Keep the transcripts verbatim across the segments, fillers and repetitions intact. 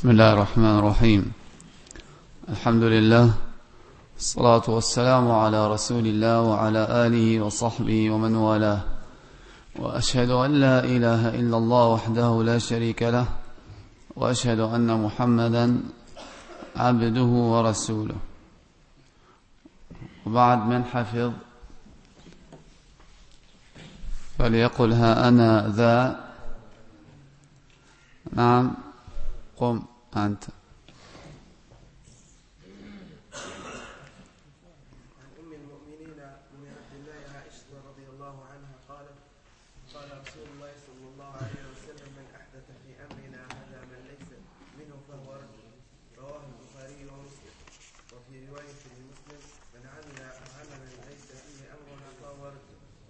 بسم الله الرحمن الرحيم. الحمد لله، الصلاة والسلام على رسول الله وعلى آله وصحبه ومن والاه، وأشهد أن لا إله إلا الله وحده لا شريك له، وأشهد أن محمدا عبده ورسوله. وبعد، من حفظ فليقل ها أنا ذا. نعم، قم أنت. عن أم المؤمنين أم عبد الله عائشة رضي الله عنها قالت: قال رسول الله صلى الله عليه وسلم: من أحدث في أمرنا هذا من ليس منه فهو رد. رواه البخاري ومسلم. وفي رواية لمسلم: من عمل عملا ليس فيه أمرنا فهو رد.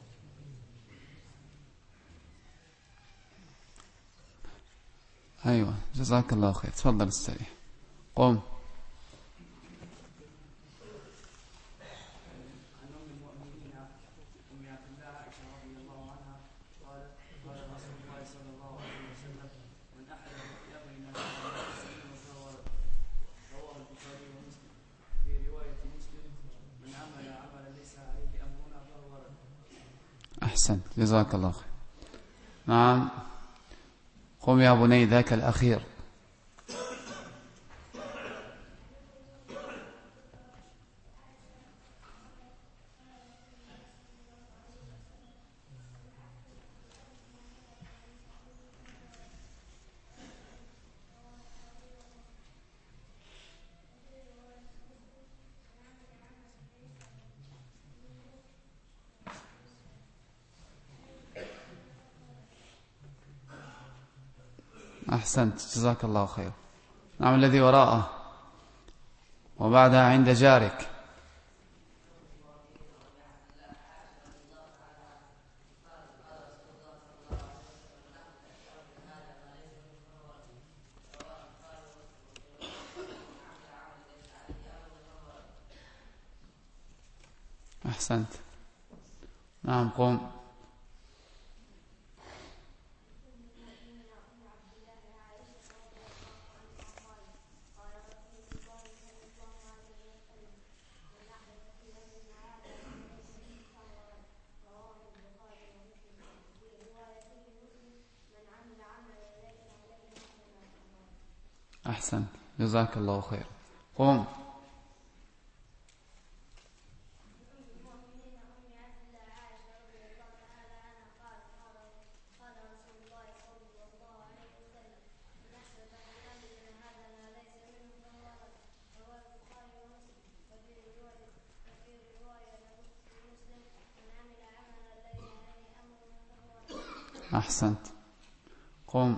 أيوة، جزاك الله خير. تفضل استريح. قم. أحسنت، جزاك الله خير. نعم، قم يا بني، ذاك الأخير. أحسنت، جزاك الله خير. نعم، الذي وراءه وبعدها عند جارك. أحسنت. نعم، قم. أحسنت، جزاك الله خير. قم. أحسنت، قم.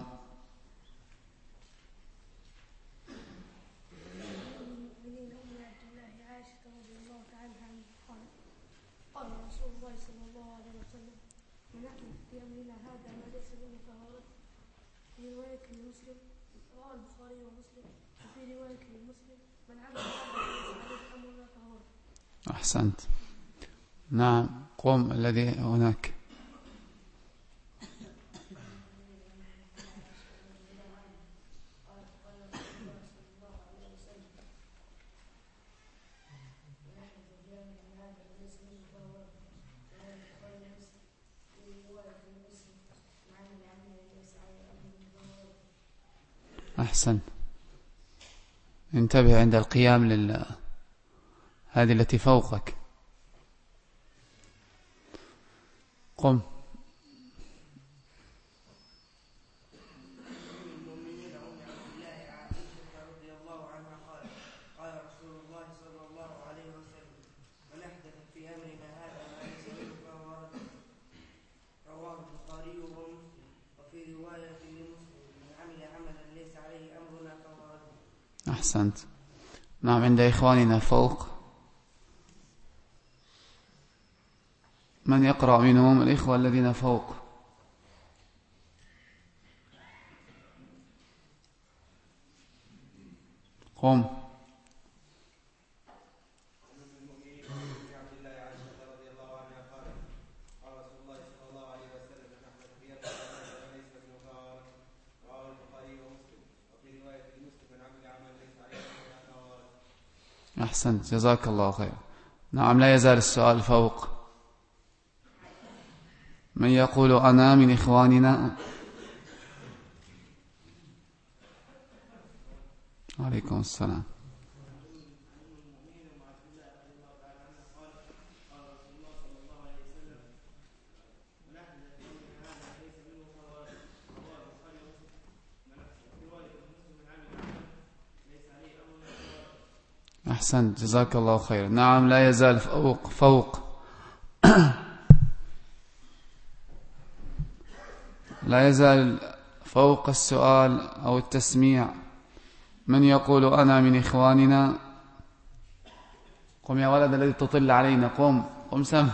قال رسول الله صلى الله عليه وسلم: من أحدث في أمرنا هذا ما ليس منه فهو رد. في رواية لمسلم، رواه البخاري ومسلم. وفي رواية لمسلم: من عمل عملا ليس عليه أمرنا فهو رد. أحسنت. نعم، قم الذي هناك. أحسن. انتبه عند القيام لل هذه التي فوقك. قم. أحسنت. نعم، عند إخواننا فوق. من يقرأ منهم؟ الإخوة الذين فوق. قم. في رواية لمسلم أحسنت جزاك الله خير. نعم لا يزال السؤال فوق. من يقول أنا من إخواننا؟ عليكم السلام. أحسنت جزاك الله خير. نعم لا يزال فوق فوق لا يزال فوق السؤال أو التسميع. من يقول أنا من إخواننا؟ قم يا ولد الذي تطل علينا، قم قم سمع.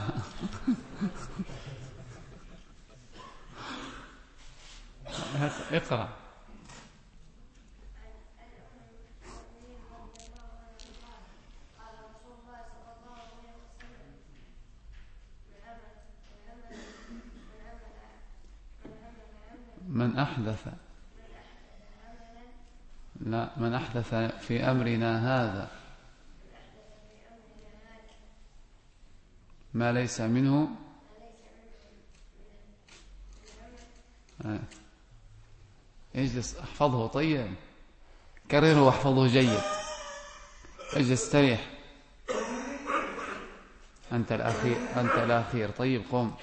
اقرأ. من أحدث لا من أحدث في أمرنا هذا ما ليس منه. اجلس احفظه. طيب كرره واحفظه جيد. اجلس استريح. أنت الأخير أنت الأخير. طيب قم.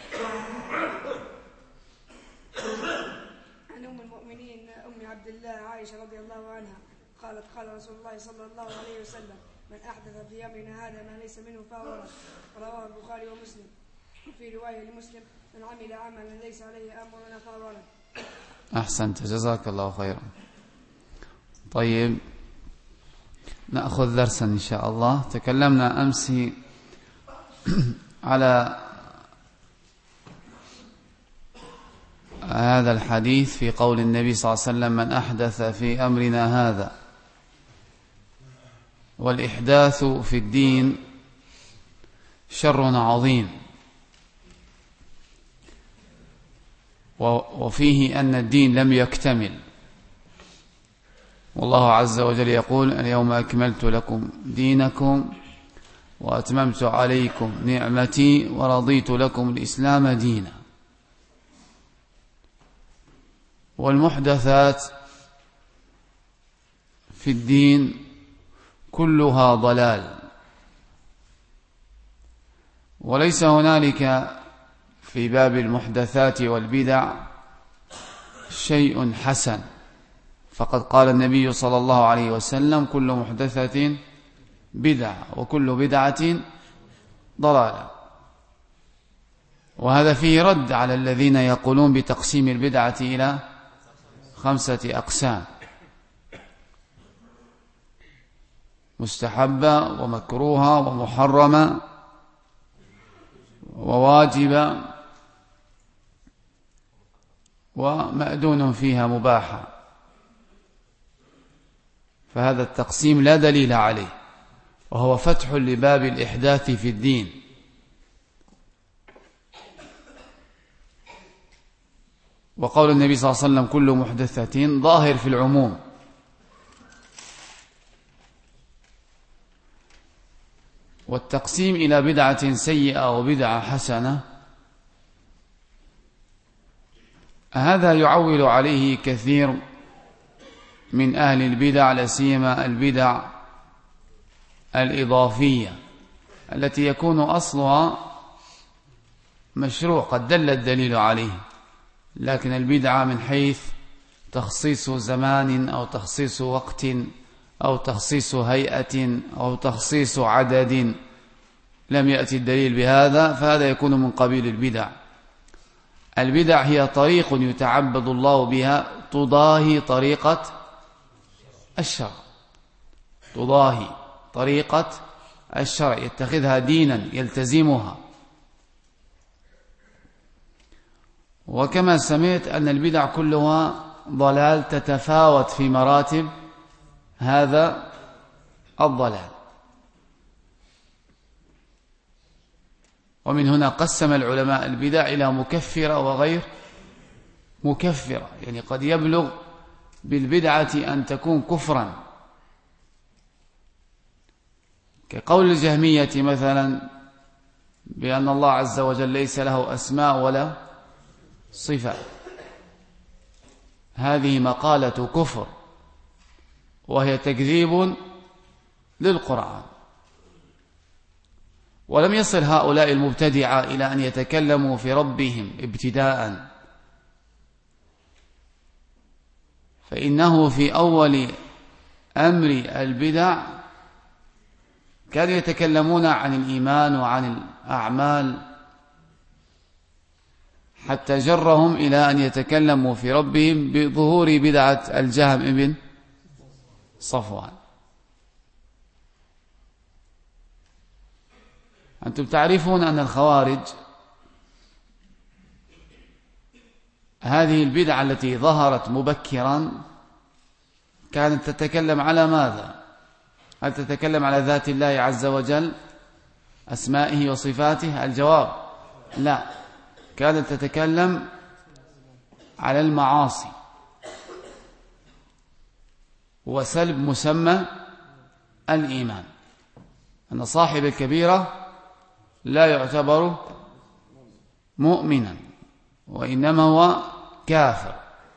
عن أم المؤمنين أم عبد الله عائشة رضي الله عنها قالت قال رسول الله صلى الله عليه وسلم من أحدث في أمرنا هذا ما ليس منه فهو رد. رواه البخاري ومسلم. وفي رواية لمسلم من عمل عملا ليس عليه أمرنا فهو رد. أحسنت جزاك الله خيرا. طيب نأخذ درسا إن شاء الله. تكلمنا أمس على هذا الحديث في قول النبي صلى الله عليه وسلم من أحدث في أمرنا هذا. والإحداث في الدين شر عظيم، وفيه أن الدين لم يكتمل. والله عز وجل يقول اليوم أكملت لكم دينكم وأتممت عليكم نعمتي ورضيت لكم الإسلام دينا. والمحدثات في الدين كلها ضلال، وليس هنالك في باب المحدثات والبدع شيء حسن. فقد قال النبي صلى الله عليه وسلم كل محدثة بدعة وكل بدعة ضلالة. وهذا فيه رد على الذين يقولون بتقسيم البدعة إلى خمسة أقسام: مستحبة ومكروهة ومحرمة وواجبة ومأذون فيها مباحة. فهذا التقسيم لا دليل عليه، وهو فتح لباب الإحداث في الدين. وقول النبي صلى الله عليه وسلم كل محدثة ظاهر في العموم. والتقسيم إلى بدعة سيئة وبدعة حسنة هذا يعول عليه كثير من أهل البدع، لا سيما البدع الإضافية التي يكون أصلها مشروع قد دل الدليل عليه، لكن البدعة من حيث تخصيص زمان أو تخصيص وقت أو تخصيص هيئة أو تخصيص عدد لم يأتي الدليل بهذا، فهذا يكون من قبيل البدع. البدع هي طريق يتعبد الله بها تضاهي طريقة الشرع، تضاهي طريقة الشرع، يتخذها دينا يلتزمها. وكما سمعت أن البدع كلها ضلال تتفاوت في مراتب هذا الضلال. ومن هنا قسم العلماء البدع إلى مكفرة وغير مكفرة، يعني قد يبلغ بالبدعة أن تكون كفرا، كقول الجهمية مثلا بأن الله عز وجل ليس له أسماء ولا صفات، هذه مقالة كفر وهي تكذيب للقرآن. ولم يصل هؤلاء المبتدعة إلى أن يتكلموا في ربهم ابتداء، فإنه في أول أمر البدع كانوا يتكلمون عن الإيمان وعن الأعمال، حتى جرهم إلى أن يتكلموا في ربهم بظهور بدعة الجهم بن صفوان. أنتم تعرفون أن الخوارج هذه البدعة التي ظهرت مبكرا كانت تتكلم على ماذا؟ هل تتكلم على ذات الله عز وجل أسمائه وصفاته؟ الجواب لا، كانت تتكلم على المعاصي وسلب مسمى الإيمان، أن صاحب الكبيرة لا يعتبر مؤمنا وإنما هو كافر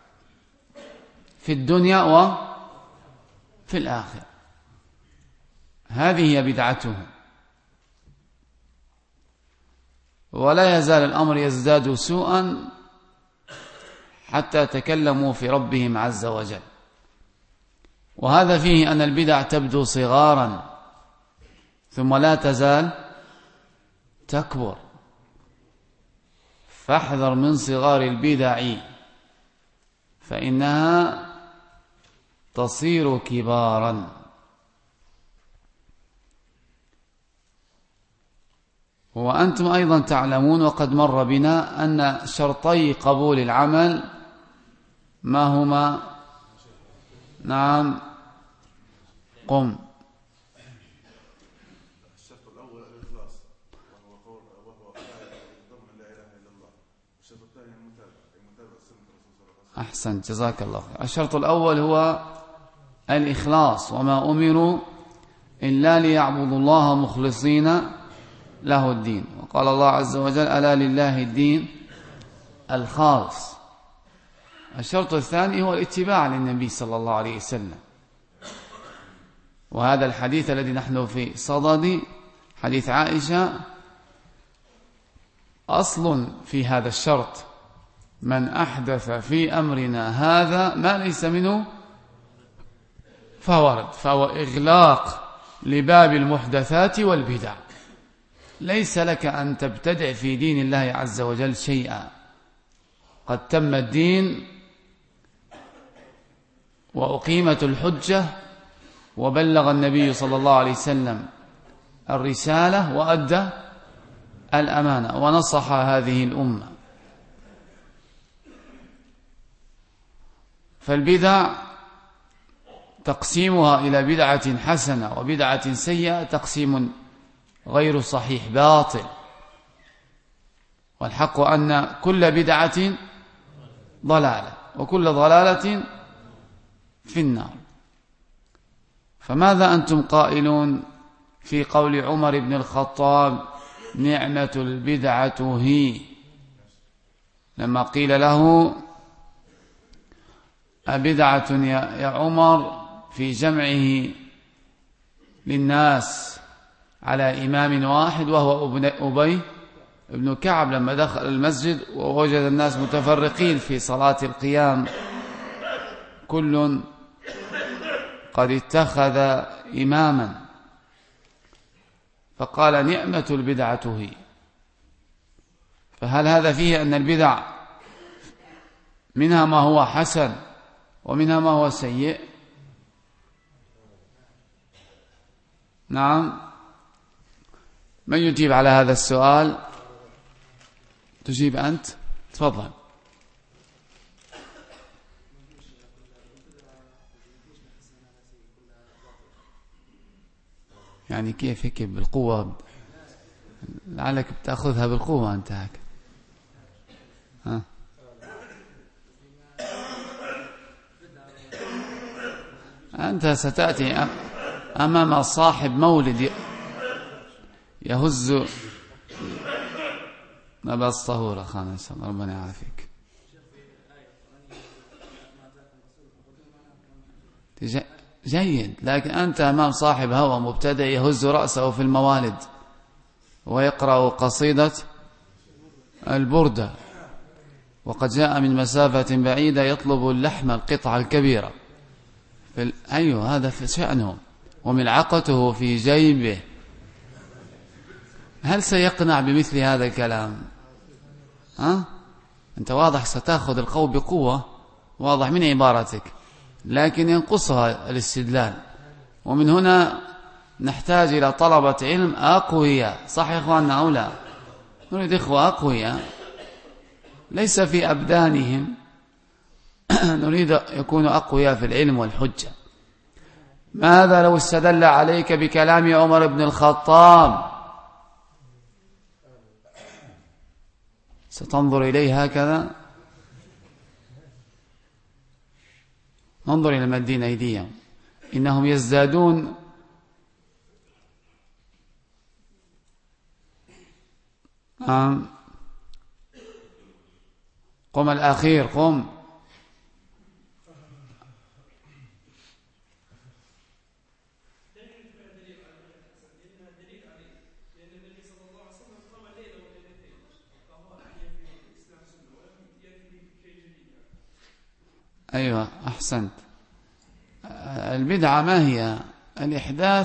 في الدنيا وفي الآخرة. هذه هي بدعتهم، ولا يزال الأمر يزداد سوءا حتى تكلموا في ربهم عز وجل. وهذا فيه أن البدع تبدو صغارا ثم لا تزال تكبر، فاحذر من صغار البدع فإنها تصير كبارا. وأنتم أيضا تعلمون وقد مر بنا أن شرطي قبول العمل ما هما؟ نعم قم. الشرط الأول الإخلاص وهو قول وهو ضمن لا إله إلا الله. الشرط الثاني المتابعة المتابعة سنة الرسول صلى الله عليه وسلم. أحسن، جزاك الله خير. الشرط الأول هو الإخلاص، وما أمروا إلا ليعبدوا الله مخلصين له الدين، وقال الله عز وجل ألا لله الدين الخالص. الشرط الثاني هو الاتباع للنبي صلى الله عليه وسلم، وهذا الحديث الذي نحن في صدد حديث عائشة أصل في هذا الشرط: من أحدث في أمرنا هذا ما ليس منه فهو رد. فهو إغلاق لباب المحدثات والبدع. ليس لك أن تبتدع في دين الله عز وجل شيئا، قد تم الدين وأقيمت الحجة وبلغ النبي صلى الله عليه وسلم الرسالة وأدى الأمانة ونصح هذه الأمة. فالبدع تقسيمها إلى بدعة حسنة وبدعة سيئة تقسيم غير صحيح باطل، والحق أن كل بدعة ضلالة وكل ضلالة في النار. فماذا أنتم قائلون في قول عمر بن الخطاب نعمة البدعة هي، لما قيل له أبدعة يا عمر في جمعه للناس على إمام واحد وهو أبي ابن كعب، لما دخل المسجد ووجد الناس متفرقين في صلاة القيام كل قد اتخذ إماما، فقال نعمة البدعة هي. فهل هذا فيه أن البدع منها ما هو حسن ومنها ما هو سيء؟ نعم، من يجيب على هذا السؤال؟ تجيب أنت؟ تفضل. يعني كيف هيك بالقوة؟ لعلك بتأخذها بالقوة أنت هيك. ها؟ أنت ستأتي أمام صاحب مولد يهز نبص طهور أخانا إن شاء الله ربنا يعافيك. جيد، لكن أنت أمام صاحب هوى مبتدئ يهز رأسه في الموالد ويقرأ قصيدة البردة وقد جاء من مسافة بعيدة يطلب اللحم القطعة الكبيرة ال... أيوه هذا في شأنه وملعقته في جيبه، هل سيقنع بمثل هذا الكلام؟ ها؟ أنت واضح ستأخذ القول بقوة، واضح من عبارتك، لكن ينقصها الاستدلال. ومن هنا نحتاج إلى طلبة علم أقوياء، صح يا إخواننا أو لا؟ نريد إخوة أقوياء ليس في أبدانهم نريد يكونوا أقوياء في العلم والحجة. ماذا لو استدل عليك بكلام عمر بن الخطاب؟ ستنظر إليه هكذا؟ انظر إلى مدين أيديهم إنهم يزدادون آم. قم الأخير قم. أيوة أحسنت. البدعة ما هي؟ الإحداث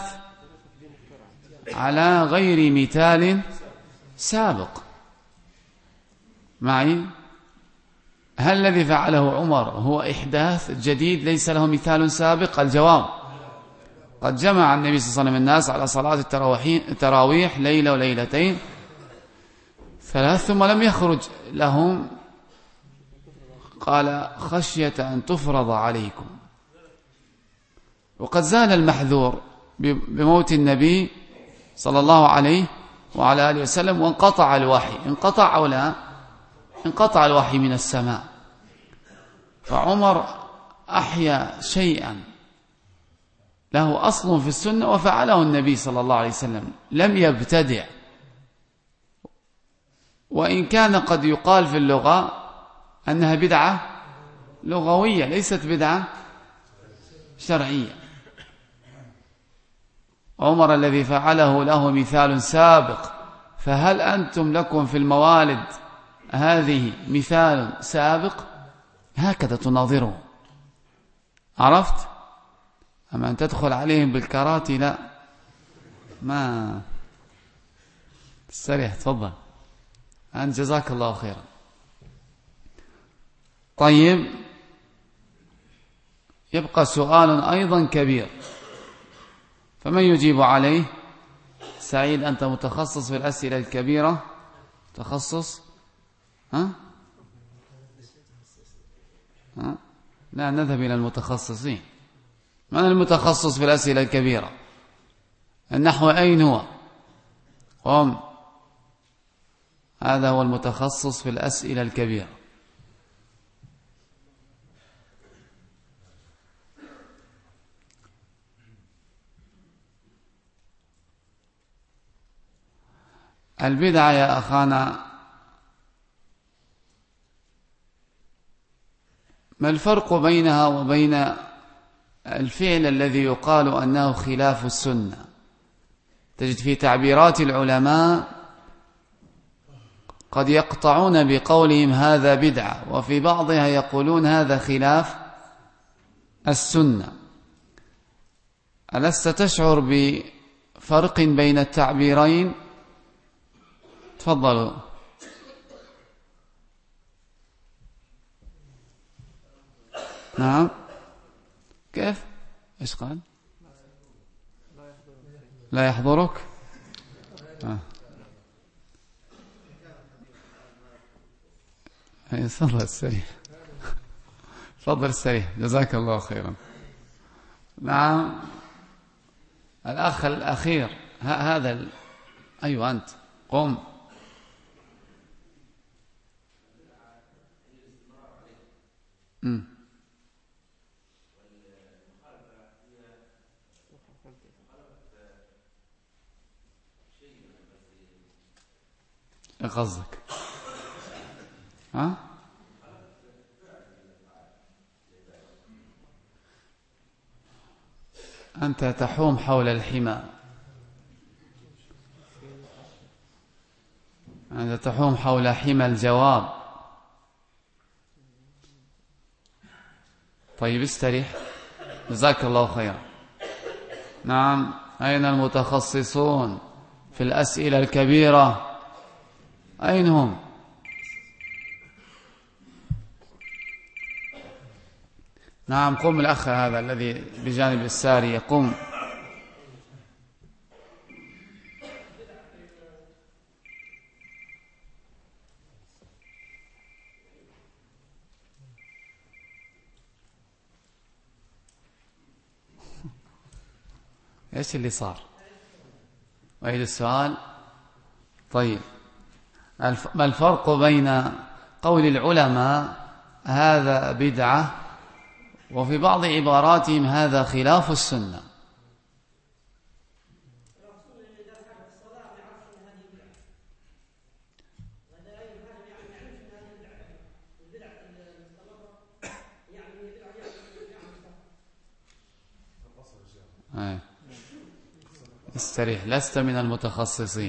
على غير مثال سابق. معي؟ هل الذي فعله عمر هو إحداث جديد ليس له مثال سابق؟ الجواب قد جمع النبي صلى الله عليه وسلم الناس على صلاة التراويح ليلة وليلتين ثلاث ثم لم يخرج لهم، قال خشية أن تفرض عليكم. وقد زال المحذور بموت النبي صلى الله عليه وعلى آله وسلم وانقطع الوحي. انقطع أو لا؟ انقطع الوحي من السماء. فعمر أحيا شيئا له أصل في السنة وفعله النبي صلى الله عليه وسلم، لم يبتدع. وإن كان قد يقال في اللغة أنها بدعة لغوية ليست بدعة شرعية. عمر الذي فعله له مثال سابق، فهل أنتم لكم في الموالد هذه مثال سابق؟ هكذا تناظره. عرفت؟ أما أن تدخل عليهم بالكراتي لا، ما استريح. تفضل أنت جزاك الله خيرا. طيب يبقى سؤال أيضا كبير، فمن يجيب عليه؟ سعيد أنت متخصص في الأسئلة الكبيرة، تخصص ها؟ ها؟ لا نذهب إلى المتخصصين. من المتخصص في الأسئلة الكبيرة؟ النحو أين هو؟ قم. هذا هو المتخصص في الأسئلة الكبيرة. البدعة يا أخانا ما الفرق بينها وبين الفعل الذي يقال أنه خلاف السنة؟ تجد في تعبيرات العلماء قد يقطعون بقولهم هذا بدعة، وفي بعضها يقولون هذا خلاف السنة. ألست تشعر بفرق بين التعبيرين؟ تفضلوا. نعم كيف؟ إيش قال؟ لا يحضرك؟ آه. تفضل السريع، تفضل السريع جزاك الله خيرا. نعم الأخ الأخير هذا ال... أيوة أنت قم. م. إيه قصدك؟ ها؟ أنت تحوم حول الحمى، أنت تحوم حول حمى الجواب. طيب استريح، جزاك الله خيرا. نعم، أين المتخصصون في الأسئلة الكبيرة؟ أين هم؟ نعم، قم الأخ هذا الذي بجانب الساري يقوم. ايش اللي صار؟ وأعيد السؤال. طيب، ما الفرق بين قول العلماء هذا بدعة وفي بعض عباراتهم هذا خلاف السنة؟ أي. استريح، لست من المتخصصين.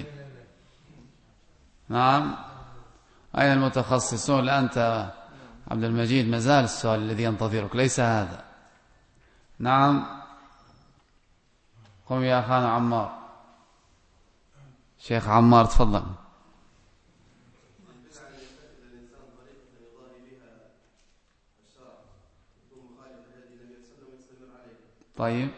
نعم، أين المتخصصون؟ لا أنت عبد المجيد، مازال السؤال الذي ينتظرك ليس هذا. نعم، قم يا أخانا عمار. شيخ عمار تفضل. طيب،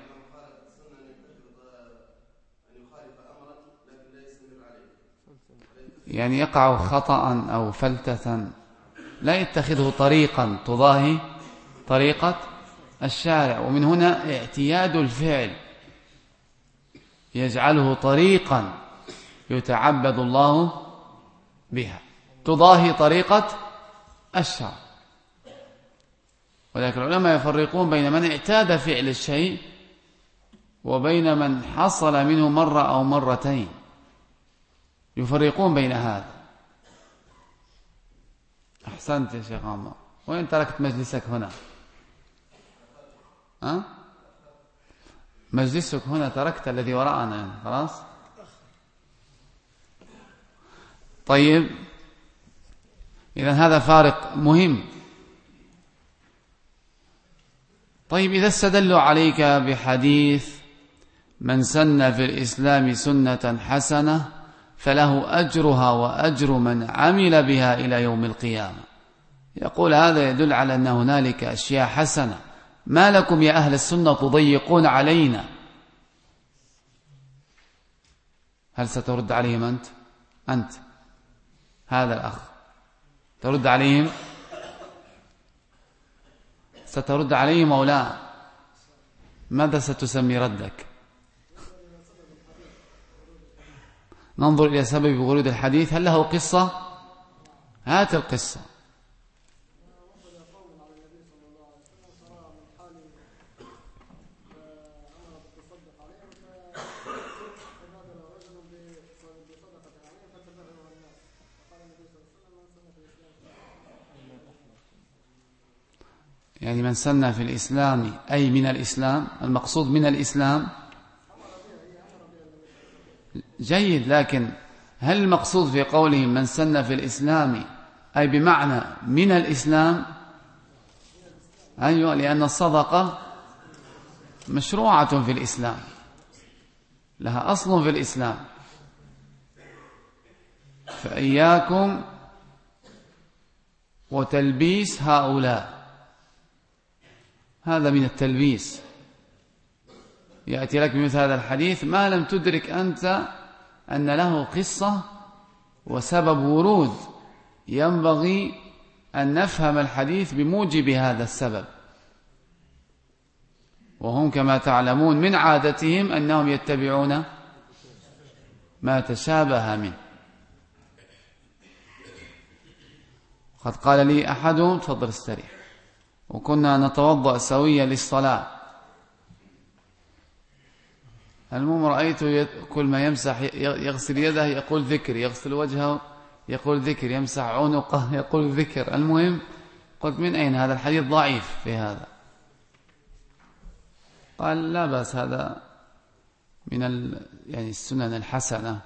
يعني يقع خطأ أو فلتة لا يتخذه طريقا تضاهي طريقة الشارع، ومن هنا اعتياد الفعل يجعله طريقا يتعبد الله بها تضاهي طريقة الشرع. ولكن العلماء يفرقون بين من اعتاد فعل الشيء وبين من حصل منه مرة أو مرتين، يفرقون بين هذا. أحسنت يا شيخ عمار. وين تركت مجلسك هنا؟ أه؟ مجلسك هنا تركت الذي وراءنا يعني. خلاص. طيب، إذن هذا فارق مهم. طيب، إذا استدلوا عليك بحديث من سن في الإسلام سنة حسنة فله أجرها وأجر من عمل بها إلى يوم القيامة، يقول هذا يدل على أن هنالك أشياء حسنة، ما لكم يا أهل السنة تضيقون علينا؟ هل سترد عليهم أنت؟ أنت هذا الأخ ترد عليهم؟ سترد عليهم أو لا؟ ماذا ستسمي ردك؟ ننظر إلى سبب ورود الحديث، هل له قصة؟ هات القصة. يعني من سن في الإسلام أي من الإسلام، المقصود من الإسلام جيد، لكن هل المقصود في قولهم من سن في الإسلام أي بمعنى من الإسلام؟ أيوة، لأن الصدقة مشروعة في الإسلام، لها أصل في الإسلام. فإياكم وتلبيس هؤلاء، هذا من التلبيس. يأتي لك بمثل هذا الحديث ما لم تدرك أنت أن له قصة وسبب ورود، ينبغي أن نفهم الحديث بموجب هذا السبب. وهم كما تعلمون من عادتهم أنهم يتبعون ما تشابه منه. قد قال لي أحدهم تفضل استريح، وكنا نتوضأ سويا للصلاة، المهم رأيته كل ما يمسح يغسل يده يقول ذكر، يغسل وجهه يقول ذكر، يمسح عنقه يقول ذكر. المهم قلت من أين هذا الحديث؟ ضعيف في هذا. قال لا بأس، هذا من ال... يعني السنن الحسنة.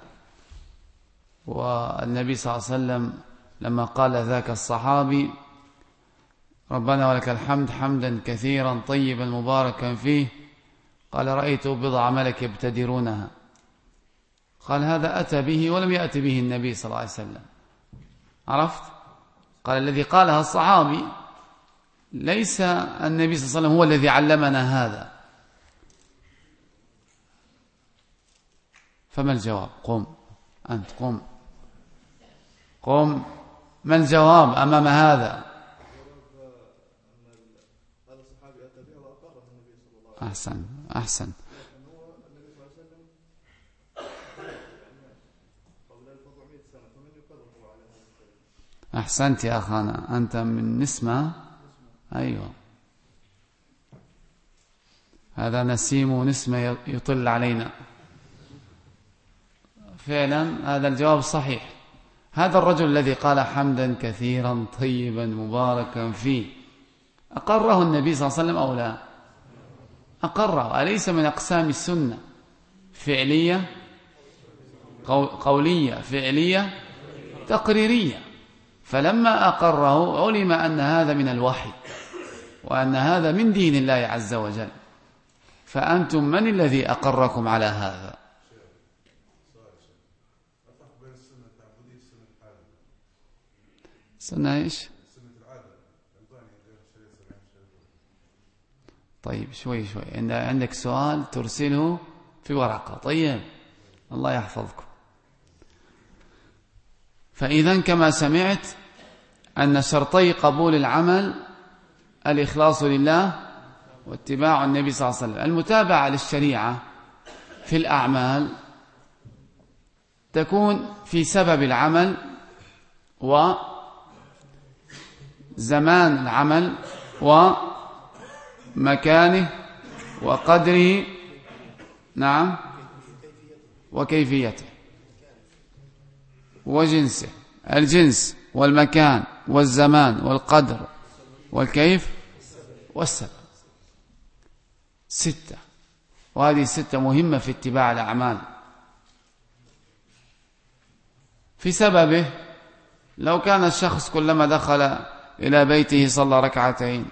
والنبي صلى الله عليه وسلم لما قال ذاك الصحابي ربنا ولك الحمد حمدا كثيرا طيبا مباركا فيه، قال رأيت بضع ملك يبتدرونها. قال هذا أتى به ولم يأتي به النبي صلى الله عليه وسلم. عرفت؟ قال الذي قالها الصحابي، ليس النبي صلى الله عليه وسلم هو الذي علمنا هذا. فما الجواب؟ قم أنت، قم قم، ما الجواب أمام هذا؟ أحسن أحسن أحسنت يا أخانا، أنت من نسمة. أيوة، هذا نسيم ونسمة يطل علينا. فعلا هذا الجواب صحيح. هذا الرجل الذي قال حمدا كثيرا طيبا مباركا فيه، أقره النبي صلى الله عليه وسلم أو لا؟ أقره. أليس من أقسام السنة فعلية قولية فعلية تقريرية؟ فلما أقره علم أن هذا من الوحي وأن هذا من دين الله عز وجل. فأنتم من الذي أقركم على هذا؟ سنة إيش؟ طيب شوي شوي، عندك سؤال ترسله في ورقة. طيب الله يحفظكم. فإذا كما سمعت أن شرطي قبول العمل الإخلاص لله واتباع النبي صلى الله عليه وسلم. المتابعة للشريعة في الأعمال تكون في سبب العمل وزمان العمل ومكانه وقدره، نعم، وكيفيته وجنسه، الجنس والمكان والزمان والقدر والكيف والسبب. ستة، وهذه الستة مهمة في اتباع الأعمال. في سببه، لو كان الشخص كلما دخل إلى بيته صلى ركعتين،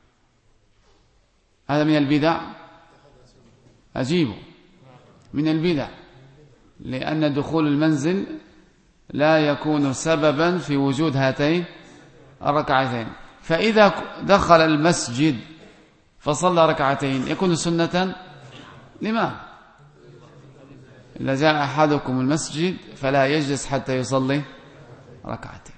هذا من البدع. أجيبه من البدع، لأن دخول المنزل لا يكون سببا في وجود هاتين الركعتين. فإذا دخل المسجد فصلى ركعتين يكون سنة. لماذا؟ إذا جاء أحدكم المسجد فلا يجلس حتى يصلي ركعتين.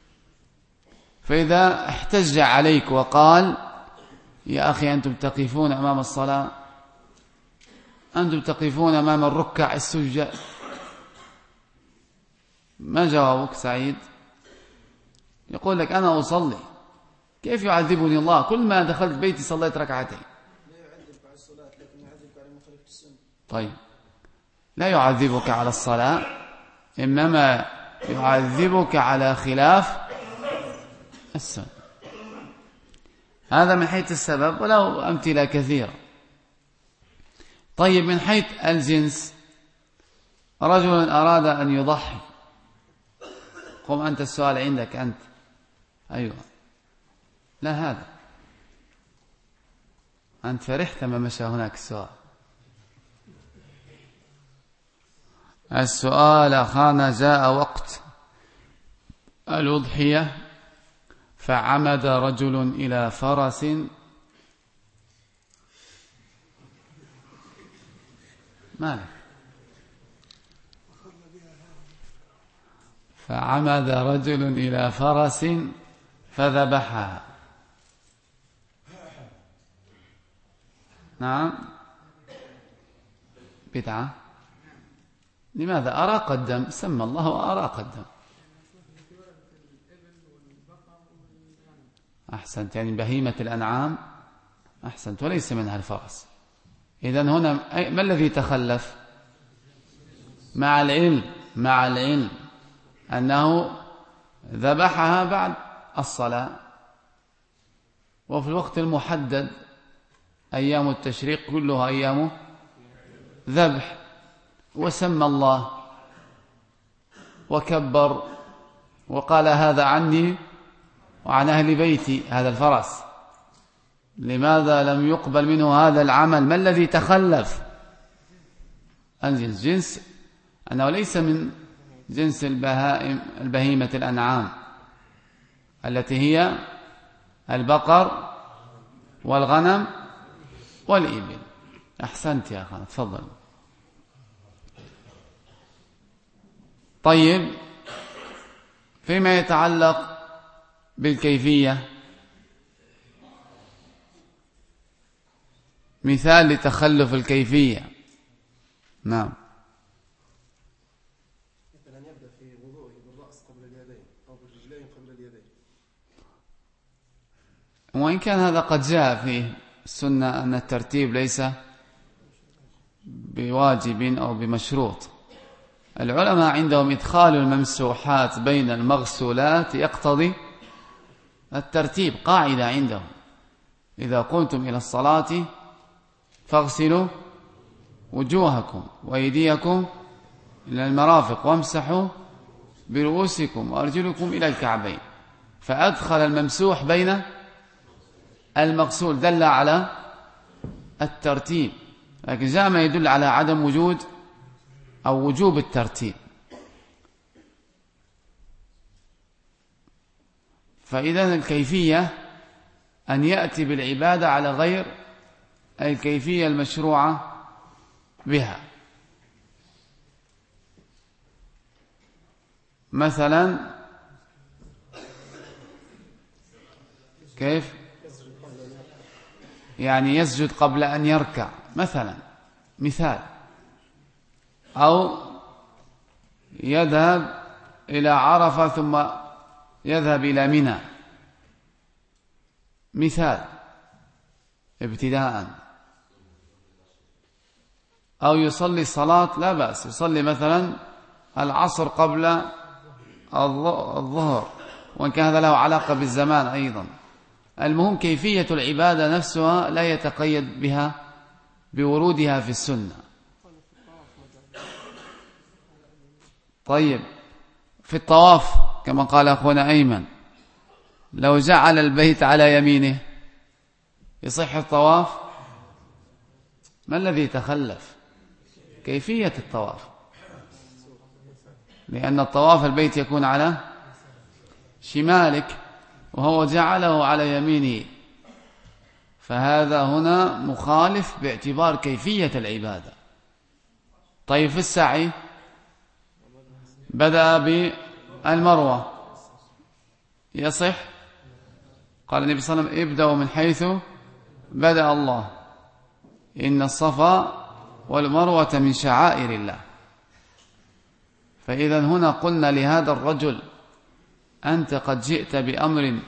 فإذا احتج عليك وقال يا أخي أنتم تقفون أمام الصلاة، أنتم تقفون أمام الركع السجد، ما جوابك سعيد؟ يقول لك أنا أصلي، كيف يعذبني الله؟ كل ما دخلت بيتي صليت ركعتين. لا يعذبك على الصلاة لكن يعذبك على مخالفة السنة. طيب، لا يعذبك على الصلاة، إنما يعذبك على خلاف السنة. هذا من حيث السبب، ولو أمثلة كثيرة. طيب، من حيث الجنس، رجل أراد أن يضحي. قم أنت، السؤال عندك أنت. أيوة، لا هذا أنت فرحت ما مشى هناك السؤال. السؤال أخانا: جاء وقت الأضحية فعمد رجل إلى فرس ماله فعمد رجل إلى فرس فذبحها. نعم، بدعة. لماذا؟ أراق الدم، سمى الله وأراق الدم. أحسنت، يعني بهيمة الأنعام. أحسنت، وليس منها الفرس. إذن هنا ما الذي تخلف؟ مع العلم مع العلم أنه ذبحها بعد الصلاة وفي الوقت المحدد. أيام التشريق كلها أيام ذبح، وسمى الله وكبر وقال هذا عني وعن أهل بيتي هذا الفرس. لماذا لم يقبل منه هذا العمل؟ ما الذي تخلف؟ الجنس جنس أنه ليس من جنس البهائم البهيمة الأنعام التي هي البقر والغنم والإبل. أحسنت يا أخي، تفضل. طيب، فيما يتعلق بالكيفية، مثال لتخلف الكيفية. نعم. مثلا يبدأ في وضوءه بالرأس قبل اليدين أو بالرجلين قبل اليدين. وإن كان هذا قد جاء في السنة أن الترتيب ليس بواجب أو بمشروط. العلماء عندهم إدخال الممسوحات بين المغسولات يقتضي الترتيب، قاعدة عندهم: إذا قمتم إلى الصلاة فاغسلوا وجوهكم وأيديكم إلى المرافق وامسحوا برؤوسكم وأرجلكم إلى الكعبين. فأدخل الممسوح بين المغسول، دل على الترتيب، لكن جاء ما يدل على عدم وجود أو وجوب الترتيب. فإذا الكيفية أن يأتي بالعبادة على غير الكيفية المشروعة بها. مثلا كيف؟ يعني يسجد قبل أن يركع مثلا، مثال. أو يذهب إلى عرفة ثم يذهب إلى منى، مثال ابتداء. أو يصلي الصلاة، لا بأس، يصلي مثلا العصر قبل الظهر، وإن كان هذا له علاقة بالزمان أيضا. المهم كيفية العبادة نفسها لا يتقيد بها بورودها في السنة. طيب، في الطواف كما قال أخونا أيمن، لو جعل البيت على يمينه يصح الطواف؟ ما الذي تخلف؟ كيفية الطواف، لأن الطواف البيت يكون على شمالك وهو جعله على يمينه، فهذا هنا مخالف باعتبار كيفية العبادة. طيب، في السعي بدأ بالمروة، يصح؟ قال النبي صلى الله عليه وسلم: ابدأوا من حيث بدأ الله، إن الصفا والمروة من شعائر الله. فإذا هنا قلنا لهذا الرجل: أنت قد جئت بأمر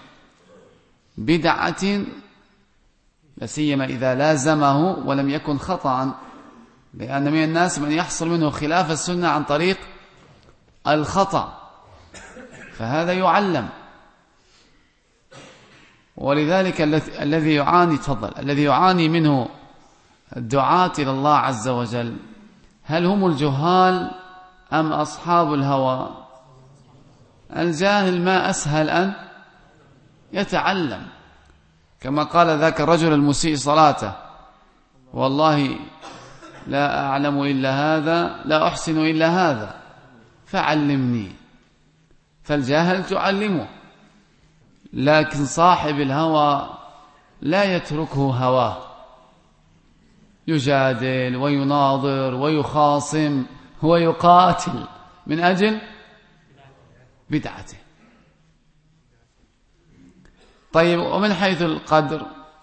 بدعة، لسيما إذا لازمه ولم يكن خطأ، لأن من الناس من يحصل منه خلاف السنة عن طريق الخطأ، فهذا يعلم. ولذلك الذي يعاني تفضل الذي يعاني منه الدعاة إلى الله عز وجل، هل هم الجهال أم أصحاب الهوى؟ الجاهل ما أسهل أن يتعلم، كما قال ذاك الرجل المسيء صلاته: والله لا أعلم إلا هذا، لا أحسن إلا هذا فعلمني. فالجاهل تعلمه، لكن صاحب الهوى لا يتركه هواه، يجادل ويناظر ويخاصم ويقاتل من أجل بدعته. طيب، ومن حيث القدر،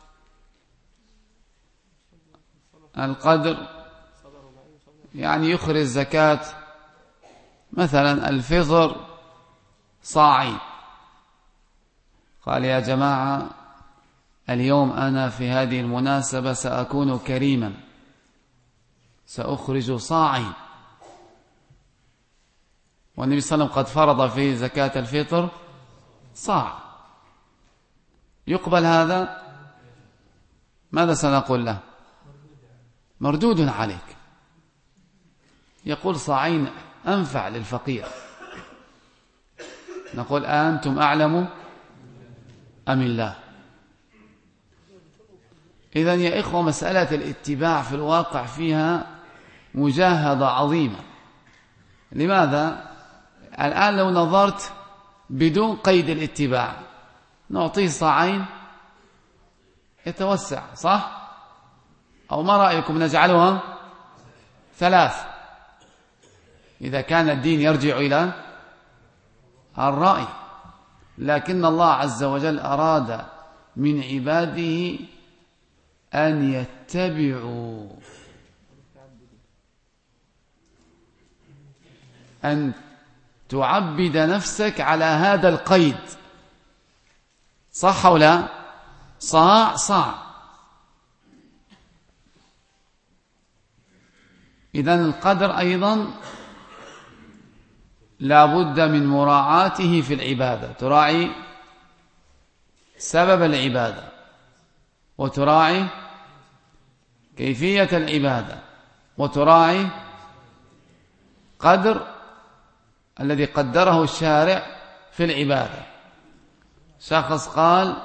القدر يعني يخرج زكاة مثلا الفطر صاعين، قال: يا جماعة اليوم أنا في هذه المناسبة سأكون كريما، سأخرج صاعين. والنبي صلى الله عليه وسلم قد فرض في زكاة الفطر صاع، يقبل هذا؟ ماذا سنقول له؟ مردود عليك. يقول صاعين أنفع للفقير. نقول أنتم أعلم أم الله؟ إذن يا إخوة مسألة الاتباع في الواقع فيها مجاهدة عظيمة. لماذا؟ الآن لو نظرت بدون قيد الاتباع نعطيه صاعين يتوسع، صح؟ أو ما رأيكم نجعلها ثلاث إذا كان الدين يرجع إلى الرأي؟ لكن الله عز وجل أراد من عباده أن يتبعوا، أن تعبد نفسك على هذا القيد، صح أو لا؟ صاع صاع. إذن القدر أيضا لا بد من مراعاته في العبادة، تراعي سبب العبادة وتراعي كيفية العبادة وتراعي قدر الذي قدره الشارع في العبادة. شخص قال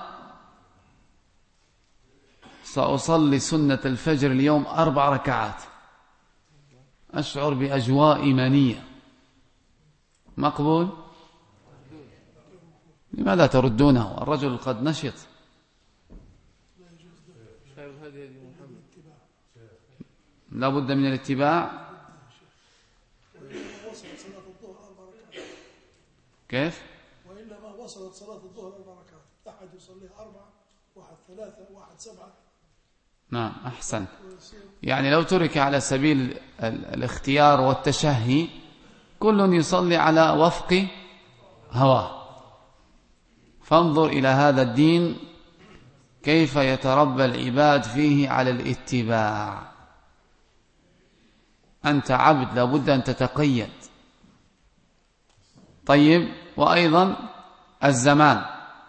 سأصلي سنة الفجر اليوم أربع ركعات، أشعر بأجواء إيمانية، مقبول؟ لماذا تردونه؟ الرجل قد نشط. لا بد من الاتباع. كيف؟ وإلا ما وصلت صلاة الظهر أربع ركعات، أحد يصليها أربعة، واحد ثلاثة، واحد سبعة. نعم أحسن. يعني لو ترك على سبيل الاختيار والتشهي كل يصلي على وفق هواه. فانظر إلى هذا الدين كيف يتربى العباد فيه على الاتباع. أنت عبد لابد أن تتقيد. طيب، وأيضا الزمان،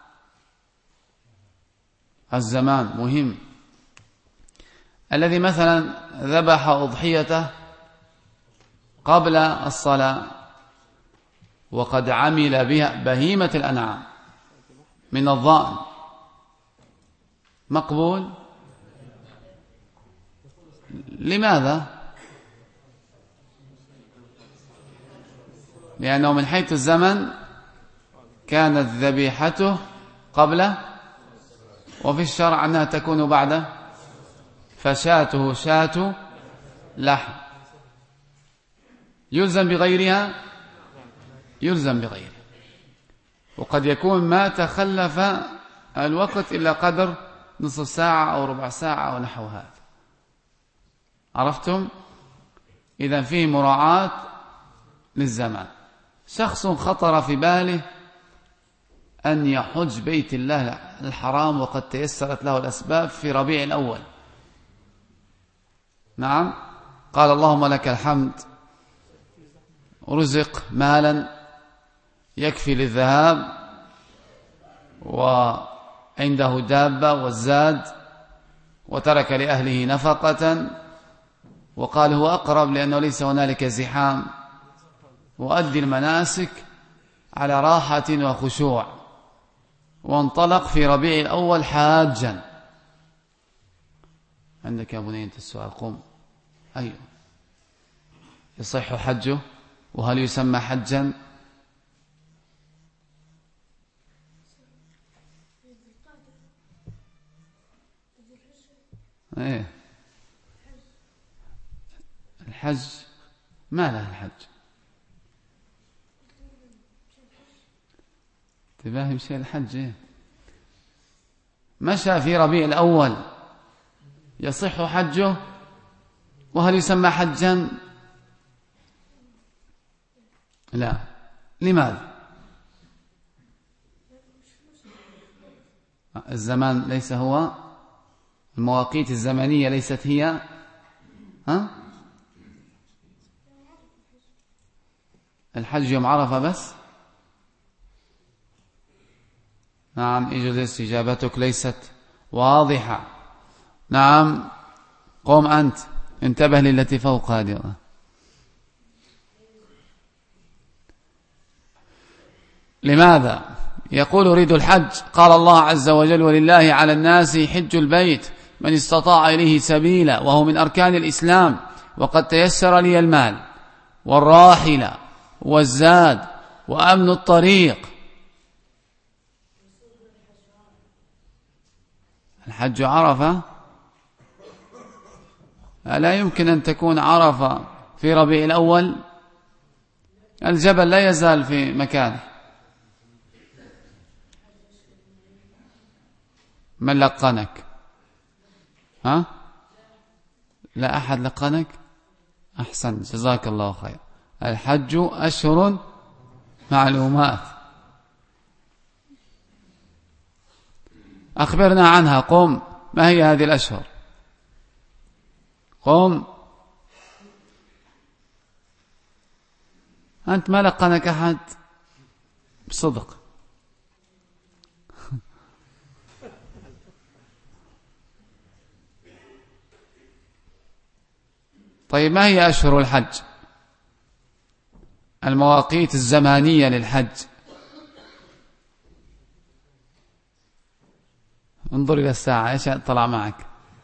الزمان مهم. الذي مثلا ذبح أضحيته قبل الصلاة وقد عمل بها بهيمة الأنعام من الضأن، مقبول؟ لماذا؟ لأنه من حيث الزمن كانت ذبيحته قبل، وفي الشرع أنها تكون بعد، فشاته شاة لحم. يلزم بغيرها؟ يلزم بغيرها. وقد يكون ما تخلف الوقت إلا قدر نصف ساعة أو ربع ساعة أو نحو هذا. عرفتم؟ إذن فيه مراعاة للزمان. شخص خطر في باله أن يحج بيت الله الحرام وقد تيسرت له الأسباب في ربيع الأول. نعم، قال اللهم لك الحمد، رزق مالا يكفي للذهاب وعنده دابة والزاد وترك لأهله نفقة، وقال هو أقرب لأنه ليس هنالك زحام، وأدي المناسك على راحة وخشوع، وانطلق في ربيع الأول حاجا. عندك يا بني أنت السؤال، قم. أيوه، يصح حجه؟ وهل يسمى حجا؟ ايه الحج ما له الحج تباهم شيء الحج إيه؟ مشى في ربيع الأول يصح حجه؟ وهل يسمى حجا؟ لا. لماذا؟ الزمان ليس هو، المواقيت الزمنية ليست هي. ها؟ الحج يوم عرفة بس؟ نعم يجوز استجابتك ليست واضحة. نعم قم أنت، انتبه للتي فوق هذه. لماذا؟ يقول أريد الحج، قال الله عز وجل ولله على الناس حج البيت من استطاع إليه سبيلا، وهو من أركان الإسلام، وقد تيسر لي المال والراحلة والزاد وأمن الطريق. الحج عرفة؟ لا يمكن أن تكون عرفة في ربيع الأول، الجبل لا يزال في مكانه. من لقنك؟ ها؟ لا أحد لقنك؟ أحسن، جزاك الله خير. الحج أشهر معلومات، أخبرنا عنها. قم، ما هي هذه الأشهر؟ قم، أنت ما لقنك أحد بصدق. طيب ما هي أشهر الحج؟ المواقيت الزمانية للحج. انظر إلى الساعة، إيش طلع معك؟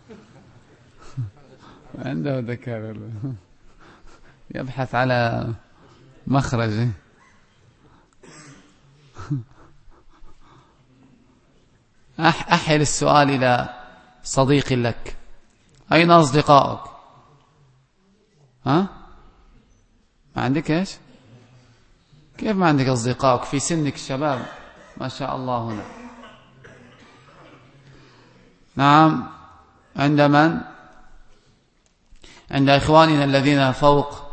عنده ذكاء، يبحث على مخرج. أحل السؤال إلى صديق لك، أين أصدقائك؟ ها؟ ما عندك إيش؟ كيف ما عندك أصدقائك في سنك الشباب؟ ما شاء الله. هنا نعم، عند من؟ عند إخواننا الذين فوق.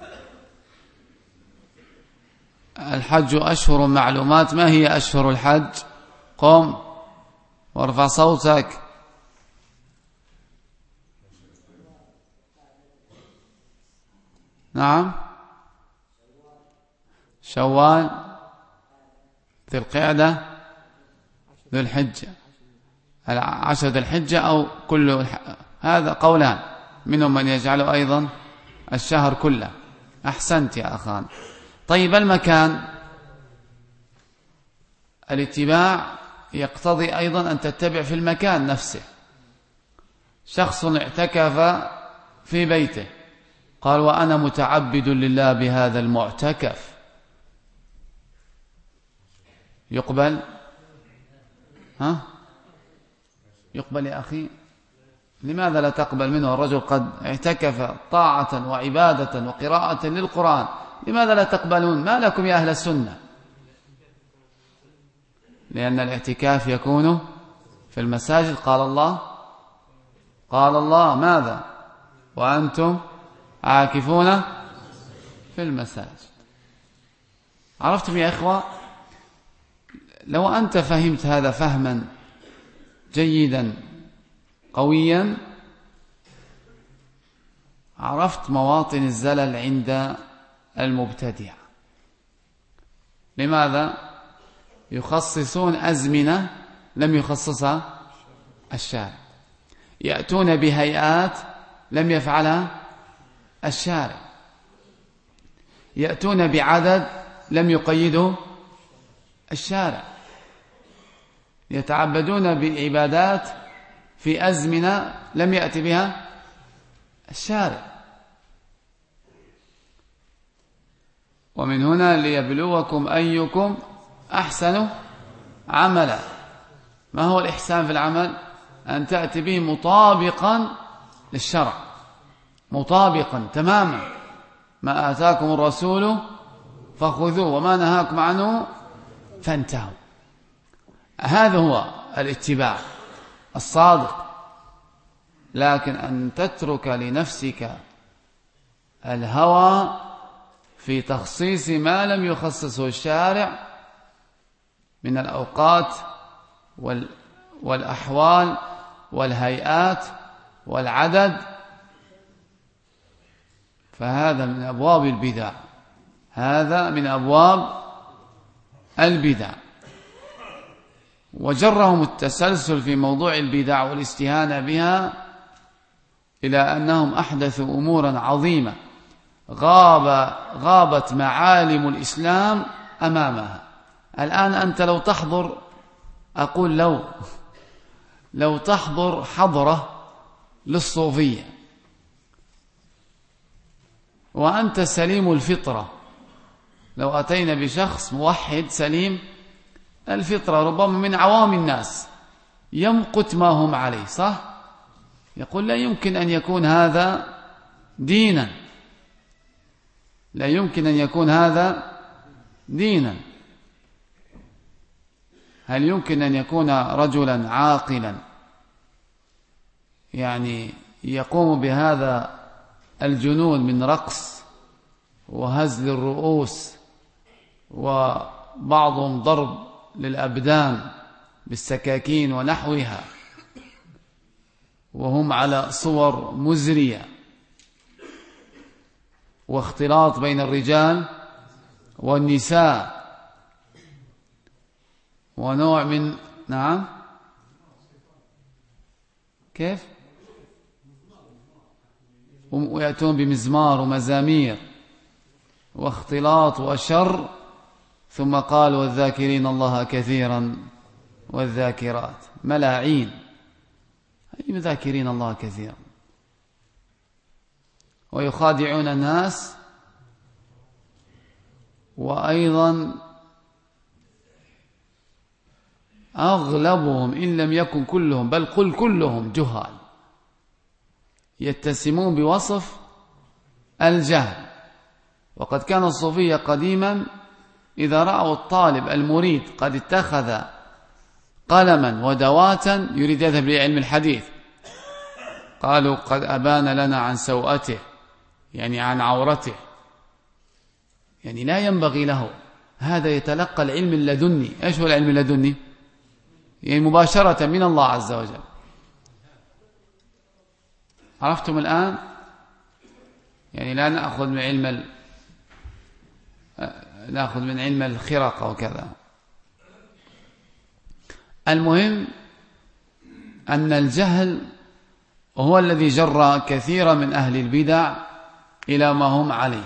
الحج أشهر معلومات. ما هي أشهر الحج؟ قم وارفع صوتك. نعم، شوال، ذي القعدة، ذو الحجة، عشر ذي الحجة أو كل الح... هذا قولان، منهم من يجعل أيضا الشهر كله. أحسنت يا أخان. طيب المكان، الاتباع يقتضي أيضا أن تتبع في المكان نفسه. شخص اعتكف في بيته، قال وأنا متعبد لله بهذا المعتكف، يقبل؟ ها؟ يقبل يا أخي؟ لماذا لا تقبل منه؟ الرجل قد اعتكف طاعة وعبادة وقراءة للقرآن، لماذا لا تقبلون؟ ما لكم يا أهل السنة؟ لأن الاعتكاف يكون في المساجد. قال الله قال الله ماذا؟ وأنتم عاكفون في المساجد. عرفتم يا إخوة؟ لو أنت فهمت هذا فهما جيدا قويا، عرفت مواطن الزلل عند المبتدع. لماذا؟ يخصصون أزمنة لم يخصصها الشارع، يأتون بهيئات لم يفعلها الشارع، يأتون بعدد لم يقيده الشارع، يتعبدون بعبادات في أزمنة لم يأتي بها الشارع. ومن هنا ليبلوكم أيكم أحسن عملا. ما هو الإحسان في العمل؟ أن تأتي به مطابقا للشرع، مطابقا تماما. ما آتاكم الرسول فخذوه وما نهاكم عنه فانتهوا. هذا هو الاتباع الصادق. لكن أن تترك لنفسك الهوى في تخصيص ما لم يخصصه الشارع من الأوقات والأحوال والهيئات والعدد، فهذا من أبواب البدع، هذا من أبواب البدع. وجرهم التسلسل في موضوع البدع والاستهانة بها إلى أنهم أحدثوا أمورا عظيمة غاب غابت معالم الإسلام أمامها. الآن أنت لو تحضر، أقول لو لو تحضر حضرة للصوفية وأنت سليم الفطرة، لو أتينا بشخص موحد سليم الفطرة ربما من عوام الناس يمقت ما هم عليه، صح؟ يقول لا يمكن أن يكون هذا دينا، لا يمكن أن يكون هذا دينا. هل يمكن أن يكون رجلا عاقلا يعني يقوم بهذا الجنون من رقص وهزل الرؤوس وبعضهم ضرب للأبدان بالسكاكين ونحوها وهم على صور مزرية واختلاط بين الرجال والنساء ونوع من نعم كيف ويأتون بمزمار ومزامير واختلاط وشر، ثم قال والذاكرين الله كثيرا والذاكرات، ملاعين أي ذاكرين الله كثيرا، ويخادعون الناس، وأيضا أغلبهم إن لم يكن كلهم بل قل كلهم جهال يتسمون بوصف الجهل. وقد كان الصوفية قديما إذا رأوا الطالب المريد قد اتخذ قلما ودواتا يريد يذهب لعلم الحديث قالوا قد أبان لنا عن سوءته، يعني عن عورته، يعني لا ينبغي له، هذا يتلقى العلم اللدني. إيش هو العلم اللدني؟ يعني مباشرة من الله عز وجل. عرفتم الآن؟ يعني لا نأخذ من علم ال... نأخذ من علم الخرق وكذا. المهم أن الجهل هو الذي جر كثيرا من أهل البدع إلى ما هم عليه.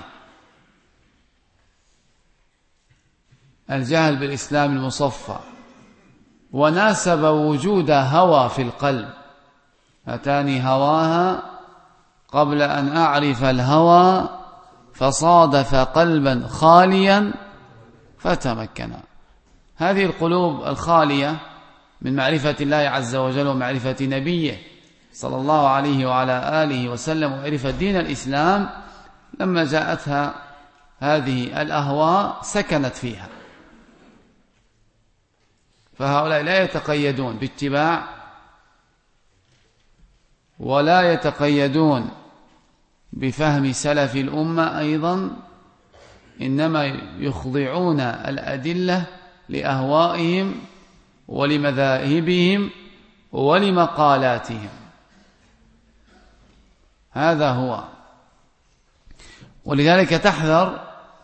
الجهل بالإسلام المصفى، وناسب وجود هوى في القلب، أتاني هواها قبل أن أعرف الهوى فصادف قلبا خاليا فتمكنا. هذه القلوب الخالية من معرفة الله عز وجل ومعرفة نبيه صلى الله عليه وعلى آله وسلم ومعرفة دين الإسلام، لما جاءتها هذه الأهواء سكنت فيها. فهؤلاء لا يتقيدون باتباع ولا يتقيدون بفهم سلف الأمة أيضا، إنما يخضعون الأدلة لأهوائهم ولمذاهبهم ولمقالاتهم. هذا هو. ولذلك تحذر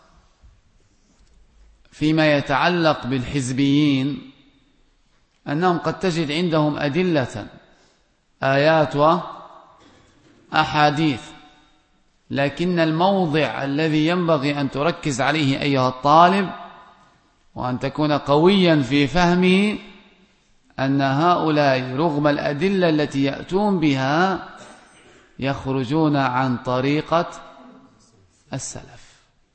فيما يتعلق بالحزبيين أنهم قد تجد عندهم أدلة آيات وأحاديث، لكن الموضع الذي ينبغي أن تركز عليه أيها الطالب وأن تكون قويا في فهمه أن هؤلاء رغم الأدلة التي يأتون بها يخرجون عن طريقة السلف.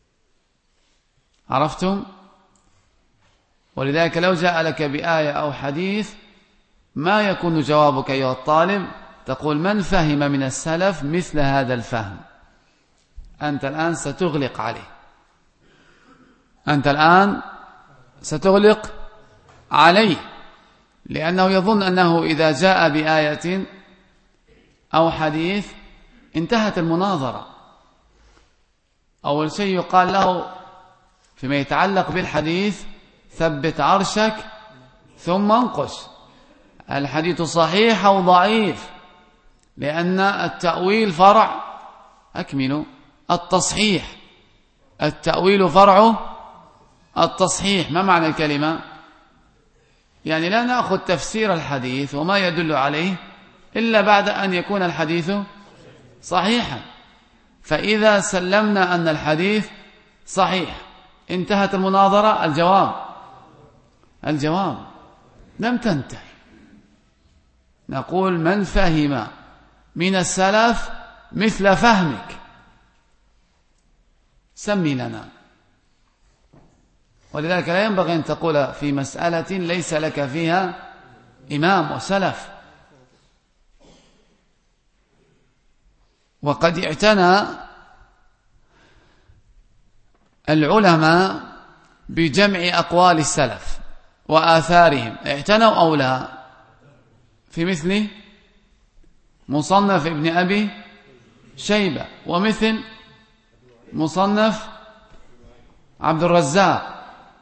عرفتم؟ ولذلك لو جاء لك بآية أو حديث ما يكون جوابك أيها الطالب تقول من فهم من السلف مثل هذا الفهم؟ أنت الآن ستغلق عليه، أنت الآن ستغلق عليه، لأنه يظن أنه إذا جاء بآية أو حديث انتهت المناظرة. أول شيء يقال له فيما يتعلق بالحديث ثبت عرشك ثم انقش، الحديث صحيح أو ضعيف، لأن التأويل فرع أكمل التصحيح، التأويل فرع التصحيح. ما معنى الكلمة؟ يعني لا نأخذ تفسير الحديث وما يدل عليه إلا بعد أن يكون الحديث صحيحا. فإذا سلمنا أن الحديث صحيح انتهت المناظرة. الجواب الجواب لم تنتهي. نقول من فهم من السلف مثل فهمك سمي لنا. ولذلك لا ينبغي أن تقول في مسألة ليس لك فيها إمام وسلف. وقد اعتنى العلماء بجمع أقوال السلف وآثارهم، اعتنوا أو لا؟ في مثل مصنف ابن أبي شيبة، ومثل مصنف عبد الرزاق،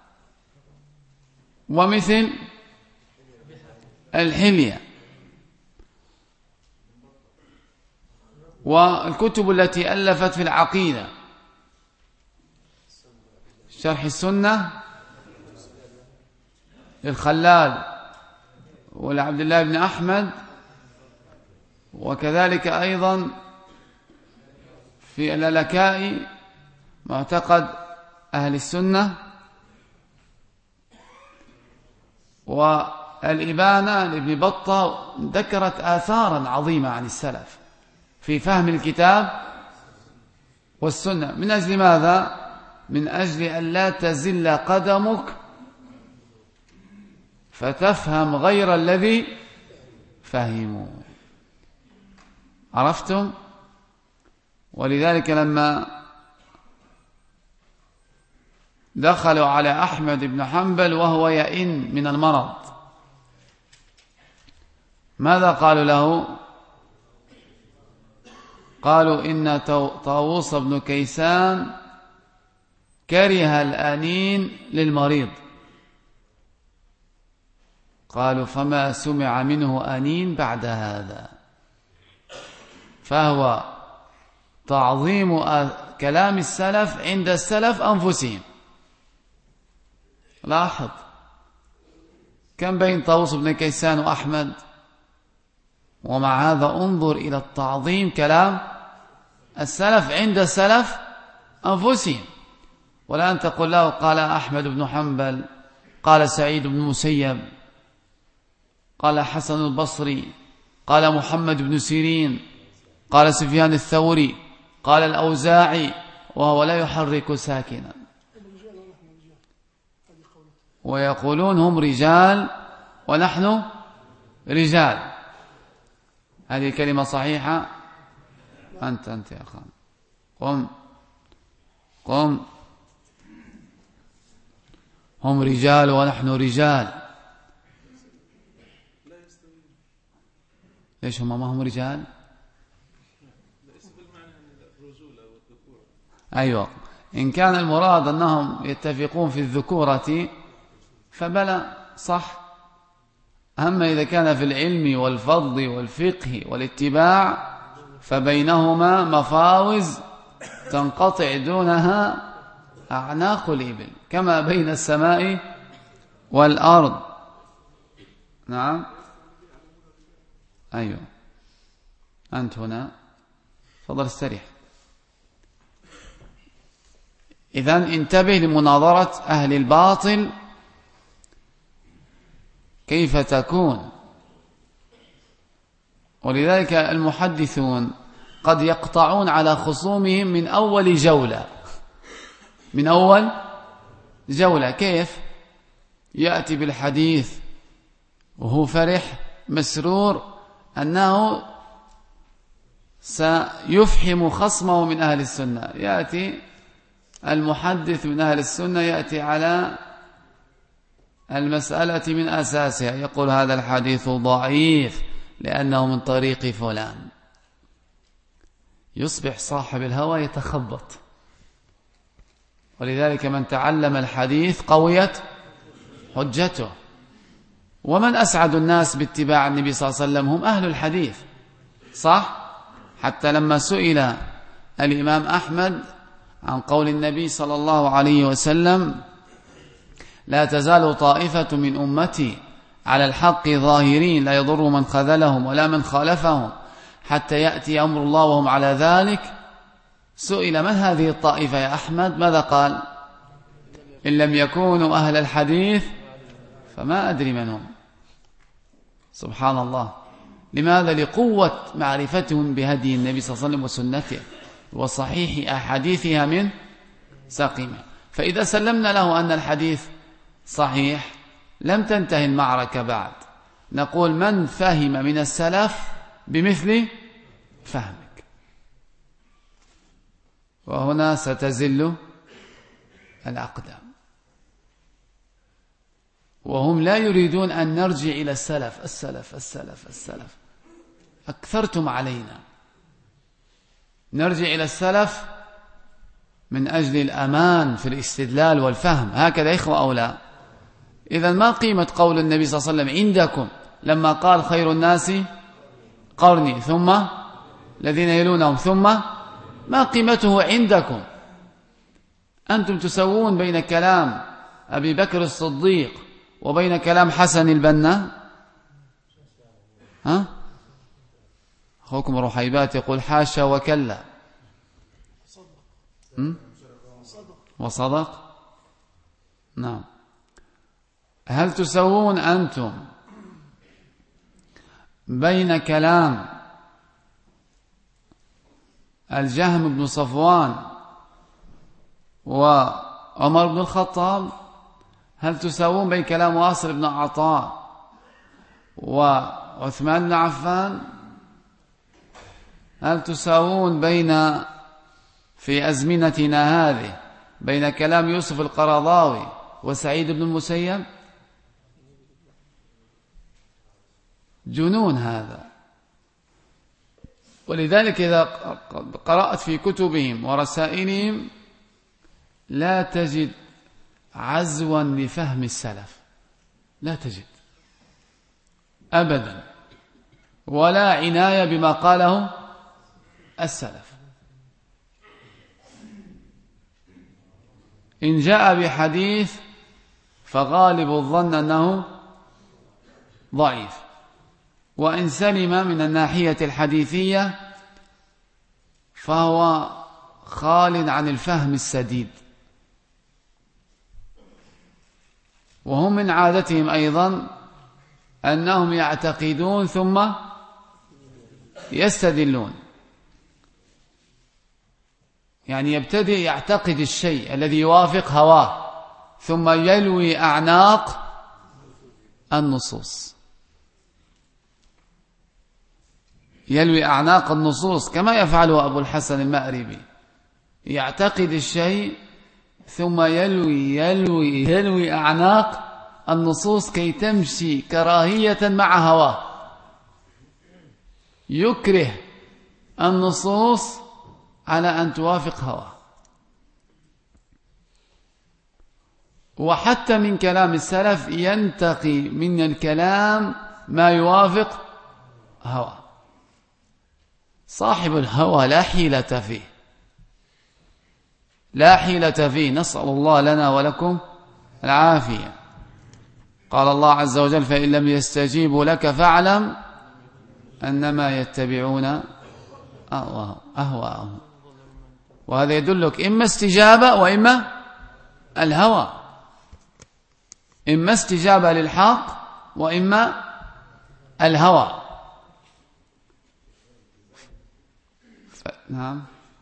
ومثل الحلية، والكتب التي ألفت في العقيدة، شرح السنة للخلال ولعبد الله بن أحمد، وكذلك أيضا في اللالكائي معتقد أهل السنة، والإبانة لابن بطة ذكرت آثارا عظيمة عن السلف في فهم الكتاب والسنة. من أجل ماذا؟ من أجل أن لا تزل قدمك فتفهم غير الذي فهموا. عرفتم؟ ولذلك لما دخلوا على أحمد بن حنبل وهو يئن من المرض، ماذا قالوا له؟ قالوا إن طاووس بن كيسان كره الأنين للمريض. قالوا فما سمع منه أنين بعد هذا. فهو تعظيم كلام السلف عند السلف أنفسهم. لاحظ كم بين طاووس بن كيسان وأحمد، ومع هذا انظر إلى التعظيم كلام السلف عند السلف أنفسهم. ولا أن تقول له قال أحمد بن حنبل، قال سعيد بن مسيب، قال حسن البصري، قال محمد بن سيرين، قال سفيان الثوري، قال الأوزاعي، وهو لا يحرك ساكنا. ويقولون هم رجال ونحن رجال. هذه كلمة صحيحة؟ أنت أنت يا أخوان قم قم. هم رجال ونحن رجال. ليش هم ما هم رجال؟ أيوة، إن كان المراد أنهم يتفقون في الذكورة فبلى صح. أما إذا كان في العلم والفضل والفقه والاتباع فبينهما مفاوز تنقطع دونها أعناق الإبل، كما بين السماء والأرض. نعم أيوة، أنت هنا فضل استريح. إذن انتبه لمناظرة أهل الباطل كيف تكون. ولذلك المحدثون قد يقطعون على خصومهم من أول جولة من أول جولة. كيف؟ يأتي بالحديث وهو فرح مسرور أنه سيفحم خصمه من أهل السنة. يأتي المحدث من أهل السنة يأتي على المسألة من أساسها، يقول هذا الحديث ضعيف لأنه من طريق فلان. يصبح صاحب الهوى يتخبط. ولذلك من تعلم الحديث قويت حجته. ومن أسعد الناس باتباع النبي صلى الله عليه وسلم هم أهل الحديث، صح؟ حتى لما سئل الإمام أحمد عن قول النبي صلى الله عليه وسلم لا تزال طائفة من أمتي على الحق ظاهرين لا يضر من خذلهم ولا من خالفهم حتى يأتي أمر الله وهم على ذلك. سئل من هذه الطائفة يا أحمد؟ ماذا قال؟ إن لم يكونوا أهل الحديث فما أدري من هم. سبحان الله. لماذا؟ لقوة معرفتهم بهدي النبي صلى الله عليه وسلم وسنته وصحيح أحاديثها من سقيمة. فإذا سلمنا له أن الحديث صحيح لم تنتهي المعركة بعد. نقول من فهم من السلف بمثل فهمك، وهنا ستزل الأقدام. وهم لا يريدون أن نرجع إلى السلف السلف السلف السلف أكثرتم علينا. نرجع إلى السلف من أجل الأمان في الاستدلال والفهم. هكذا إخوة أو لا؟ إذن ما قيمة قول النبي صلى الله عليه وسلم عندكم لما قال خير الناس قرني ثم الذين يلونهم ثم؟ ما قيمته عندكم؟ أنتم تسوون بين كلام أبي بكر الصديق وبين كلام حسن البنا. ها؟ أخوكم رحيبات يقول حاشا وكلا. وصدق. نعم. هل تسوون أنتم بين كلام الجهم بن صفوان وعمر بن الخطاب؟ هل تسوون بين كلام واصل بن عطاء وعثمان بن عفان؟ هل تساوون بين في أزمنتنا هذه بين كلام يوسف القرضاوي وسعيد بن المسيب؟ جنون هذا. ولذلك إذا قرأت في كتبهم ورسائلهم لا تجد عزوا لفهم السلف، لا تجد أبدا، ولا عناية بما قاله السلف. إن جاء بحديث فغالب الظن أنه ضعيف، وإن سلم من الناحية الحديثية فهو خال عن الفهم السديد. وهم من عادتهم أيضا أنهم يعتقدون ثم يستدلون، يعني يبتدئ يعتقد الشيء الذي يوافق هواه ثم يلوي أعناق النصوص، يلوي أعناق النصوص كما يفعله أبو الحسن المأربي، يعتقد الشيء ثم يلوي يلوي يلوي أعناق النصوص كي تمشي كراهية مع هواه، يكره النصوص على أن توافق هواه. وحتى من كلام السلف ينتقي من الكلام ما يوافق هواه. صاحب الهوى لا حيلة فيه، لا حيلة فيه، نسأل الله لنا ولكم العافية. قال الله عز وجل فإن لم يستجيبوا لك فاعلم أنما يتبعون أهواءهم. وهذا يدلك إما استجابة وإما الهوى، إما استجابة للحق وإما الهوى. ف... نعم.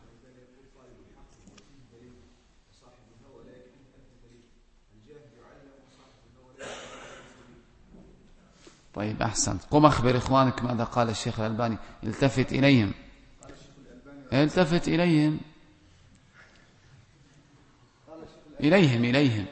طيب أحسن، قم أخبر إخوانك ماذا قال الشيخ الألباني. التفت إليهم، التفت إليهم إليهم إليهم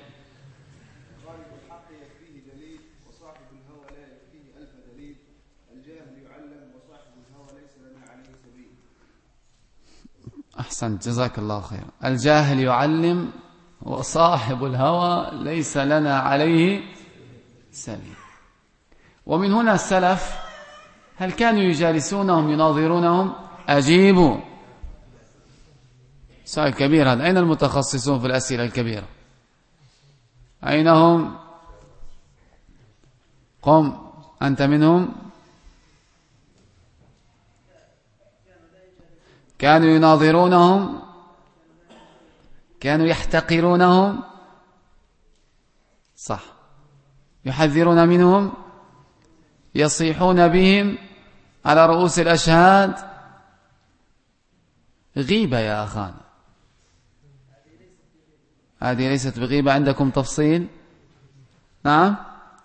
أحسنت، جزاك الله خير. الجاهل يعلم وصاحب الهوى ليس لنا عليه سبيل. ومن هنا السلف هل كانوا يجالسونهم يناظرونهم؟ أجيبوا. سؤال كبير هذا. أين المتخصصون في الأسئلة الكبيرة؟ أين هم؟ قم أنت منهم. كانوا يناظرونهم، كانوا يحتقرونهم، صح، يحذرون منهم، يصيحون بهم على رؤوس الأشهاد. غيبة يا أخانا، هذه ليست بغيبة. عندكم تفصيل؟ نعم،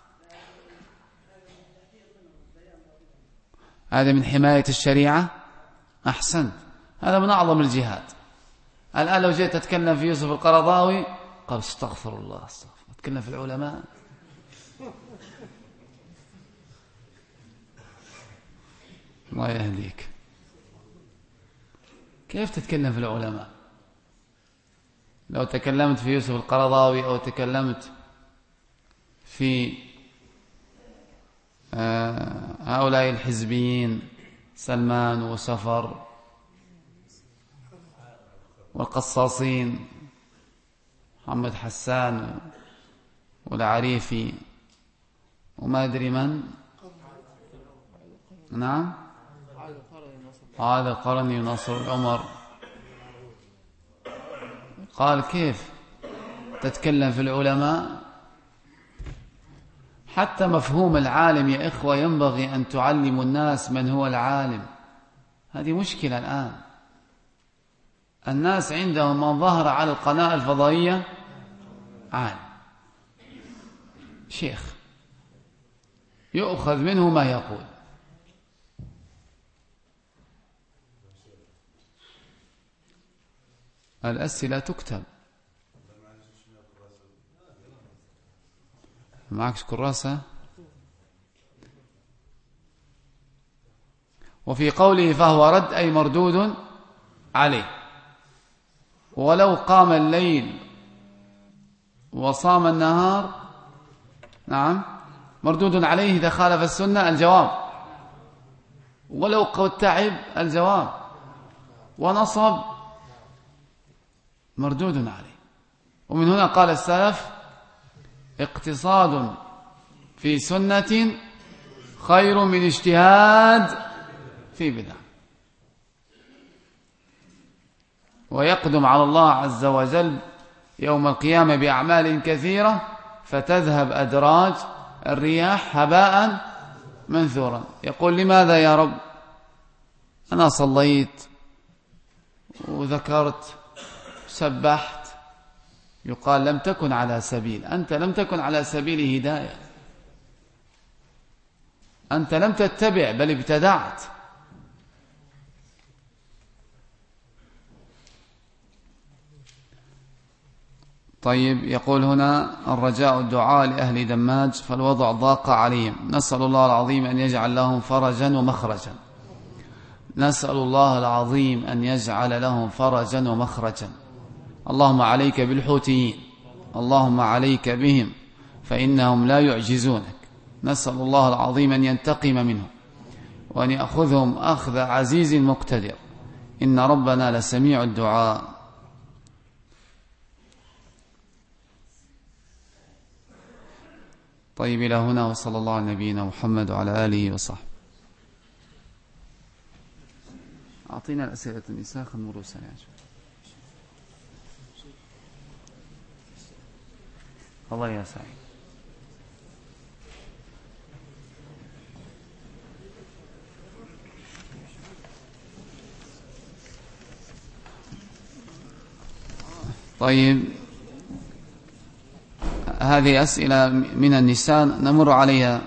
هذا من حماية الشريعة. أحسنت، هذا من أعظم الجهاد. الآن لو جيت أتكلم في يوسف القرضاوي قال استغفر الله، استغفر، أتكلم في العلماء. الله يهديك، كيف تتكلم في العلماء؟ لو تكلمت في يوسف القرضاوي أو تكلمت في هؤلاء الحزبيين سلمان وسفر والقصاصين محمد حسان والعريفي وما أدري من، نعم، هذا القرني وناصر العمر، قال كيف تتكلم في العلماء؟ حتى مفهوم العالم يا إخوة ينبغي أن تعلموا الناس من هو العالم. هذه مشكلة الآن، الناس عندهم من ظهر على القناة الفضائية عالم، شيخ، يؤخذ منه ما يقول. الأسئلة تكتب. معكش كراسة؟ وفي قوله فهو رد أي مردود عليه. ولو قام الليل وصام النهار، نعم، مردود عليه إذا خالف السنة، الجواب. ولو قد تعب، الجواب. ونصب، مردود عليه. ومن هنا قال السلف اقتصاد في سنة خير من اجتهاد في بدعة. ويقدم على الله عز وجل يوم القيامة بأعمال كثيرة فتذهب أدراج الرياح هباء منثورا. يقول لماذا يا رب؟ أنا صليت وذكرت سبحت. يقال لم تكن على سبيل، أنت لم تكن على سبيل هداية، أنت لم تتبع بل ابتدعت. طيب، يقول هنا الرجاء الدعاء لأهل دماج فالوضع ضاق عليهم، نسأل الله العظيم أن يجعل لهم فرجا ومخرجا. نسأل الله العظيم أن يجعل لهم فرجا ومخرجا. اللهم عليك بالحوثيين، اللهم عليك بهم فإنهم لا يعجزونك. نسأل الله العظيم أن ينتقم منهم وأن يأخذهم أخذ عزيز مقتدر، إن ربنا لسميع الدعاء. طيب، إلى هنا، وصلى الله على نبينا محمد وعلى آله وصحبه. أعطينا الأسئلة النساء خلنا سريعا. الله يا سعيد. طيب، هذه أسئلة من النساء نمر عليها.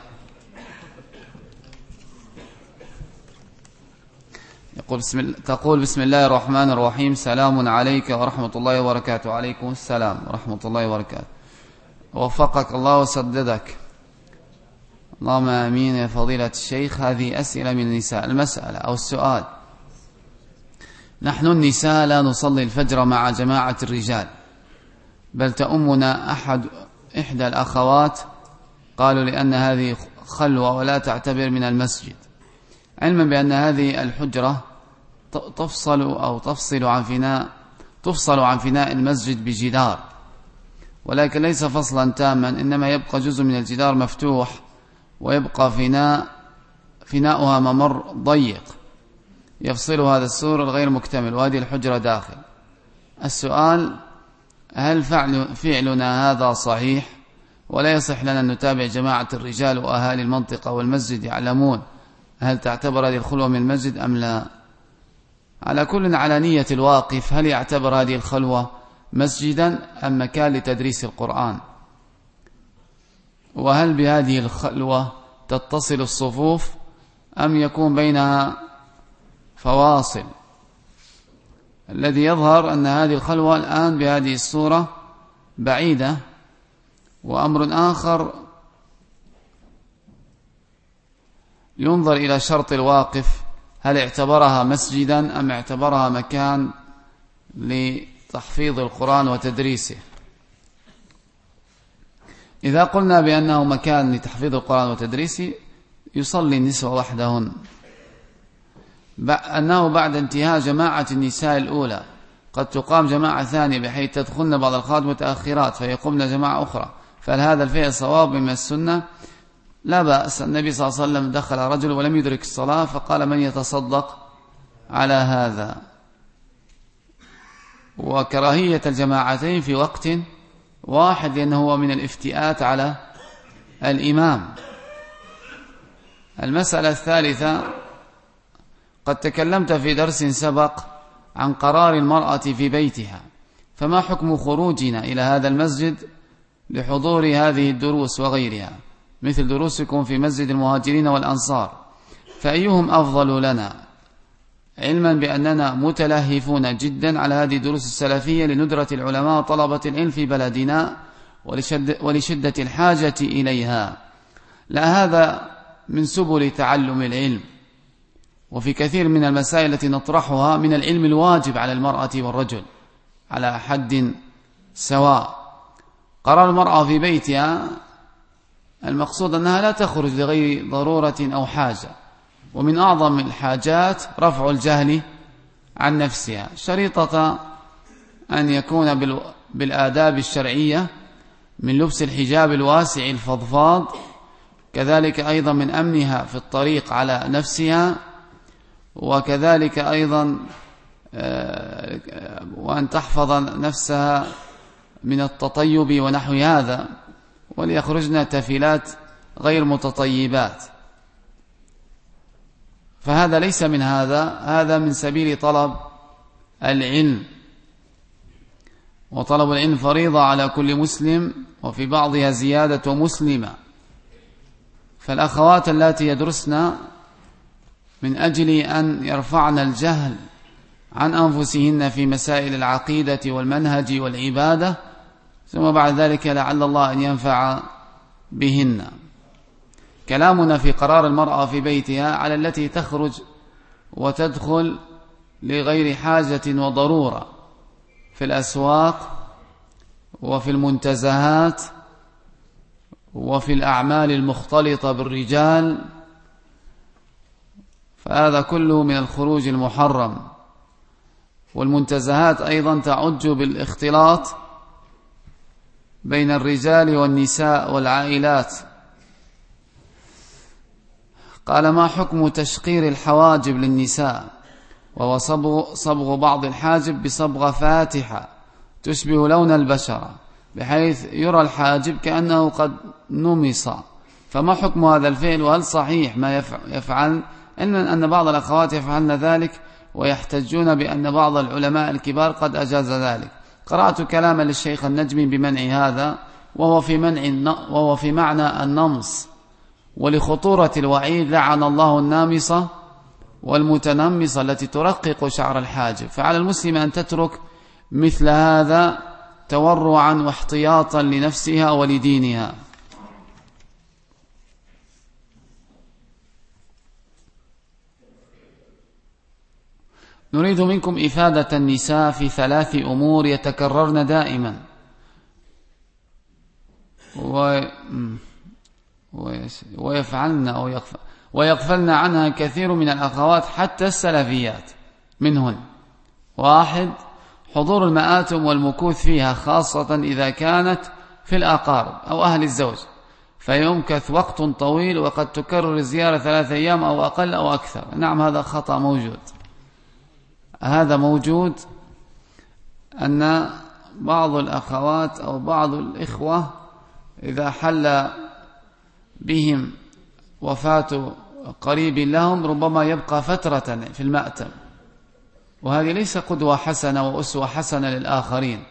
يقول بسم الله، تقول بسم الله الرحمن الرحيم، سلام عليك ورحمة الله وبركاته. عليكم السلام ورحمة الله وبركاته. وفقك الله وسددك، اللهم آمين يا فضيلة الشيخ. هذه أسئلة من النساء. المسألة أو السؤال: نحن النساء لا نصلي الفجر مع جماعة الرجال، بل تأمنا أحد إحدى الأخوات، قالوا لأن هذه خلوة ولا تعتبر من المسجد، علما بأن هذه الحجرة تفصل أو تفصل عن فناء تفصل عن فناء المسجد بجدار، ولكن ليس فصلا تاما، إنما يبقى جزء من الجدار مفتوح ويبقى فناء فناؤها ممر ضيق يفصل هذا السور الغير مكتمل، وهذه الحجرة داخل. السؤال: هل فعل فعلنا هذا صحيح؟ ولا يصح لنا أن نتابع جماعة الرجال وأهالي المنطقة والمسجد يعلمون هل تعتبر هذه الخلوة من المسجد أم لا؟ على كل على نية الواقف، هل يعتبر هذه الخلوة مسجدا أم مكان لتدريس القرآن؟ وهل بهذه الخلوة تتصل الصفوف أم يكون بينها فواصل؟ الذي يظهر أن هذه الخلوة الآن بهذه الصورة بعيدة. وأمر آخر ينظر إلى شرط الواقف، هل اعتبرها مسجدا أم اعتبرها مكان لتحفيظ القرآن وتدريسه. إذا قلنا بأنه مكان لتحفيظ القرآن وتدريسه يصلي النسوة وحدهن، أنه بعد انتهاء جماعة النساء الأولى قد تقام جماعة ثانية بحيث تدخلن بعض الأخوات متأخرات فيقومن جماعة أخرى، فهل هذا الفعل صواب من السنة؟ لا بأس. النبي صلى الله عليه وسلم دخل رجل ولم يدرك الصلاة فقال: من يتصدق على هذا؟ وكراهية الجماعتين في وقت واحد لأنه هو من الافتئات على الإمام. المسألة الثالثة: قد تكلمت في درس سبق عن قرار المرأة في بيتها، فما حكم خروجنا إلى هذا المسجد لحضور هذه الدروس وغيرها مثل دروسكم في مسجد المهاجرين والأنصار، فأيهم أفضل لنا، علما بأننا متلهفون جدا على هذه الدروس السلفية لندرة العلماء وطلبة العلم في بلدنا ولشدة الحاجة إليها؟ لا، هذا من سبل تعلم العلم، وفي كثير من المسائل التي نطرحها من العلم الواجب على المرأة والرجل على حد سواء. قرار المرأة في بيتها المقصود أنها لا تخرج لغير ضرورة أو حاجة، ومن أعظم الحاجات رفع الجهل عن نفسها، شريطة أن يكون بالآداب الشرعية من لبس الحجاب الواسع الفضفاض، كذلك أيضا من أمنها في الطريق على نفسها، وكذلك أيضا وأن تحفظ نفسها من التطيب ونحو هذا، وليخرجن تفلات غير متطيبات. فهذا ليس من هذا، هذا من سبيل طلب العلم، وطلب العلم فريضة على كل مسلم، وفي بعضها زيادة مسلمة. فالأخوات اللاتي يدرسن من أجل أن يرفعن الجهل عن أنفسهن في مسائل العقيدة والمنهج والعبادة، ثم بعد ذلك لعل الله أن ينفع بهن. كلامنا في قرار المرأة في بيتها على التي تخرج وتدخل لغير حاجة وضرورة في الأسواق وفي المنتزهات وفي الأعمال المختلطة بالرجال، فهذا كله من الخروج المحرم. والمنتزهات أيضا تعج بالاختلاط بين الرجال والنساء والعائلات. قال: ما حكم تشقير الحواجب للنساء، وهو صبغ, صبغ بعض الحاجب بصبغة فاتحة تشبه لون البشرة بحيث يرى الحاجب كأنه قد نمص، فما حكم هذا الفعل؟ وهل صحيح ما يفعل؟ علما أن بعض الأخوات يفعلن ذلك ويحتجون بأن بعض العلماء الكبار قد أجاز ذلك. قرأت كلاما للشيخ النجمي بمنع هذا، وهو في منع وهو في معنى النمص، ولخطورة الوعيد لعن الله النامصة والمتنمصة التي ترقق شعر الحاجب. فعلى المسلم أن تترك مثل هذا تورعا واحتياطا لنفسها ولدينها. نريد منكم إفادة النساء في ثلاث أمور يتكررن دائما و... ويفعلن أو يغفل ويغفلن عنها كثير من الأخوات حتى السلفيات منهن. واحد: حضور المآتم والمكوث فيها، خاصة إذا كانت في الأقارب أو أهل الزوج، فيمكث وقت طويل وقد تكرر الزيارة ثلاثة أيام أو أقل أو أكثر. نعم هذا خطأ موجود، هذا موجود أن بعض الأخوات أو بعض الإخوة إذا حل بهم وفاة قريب لهم ربما يبقى فترة في المأتم، وهذه ليس قدوة حسنة وأسوة حسنة للآخرين.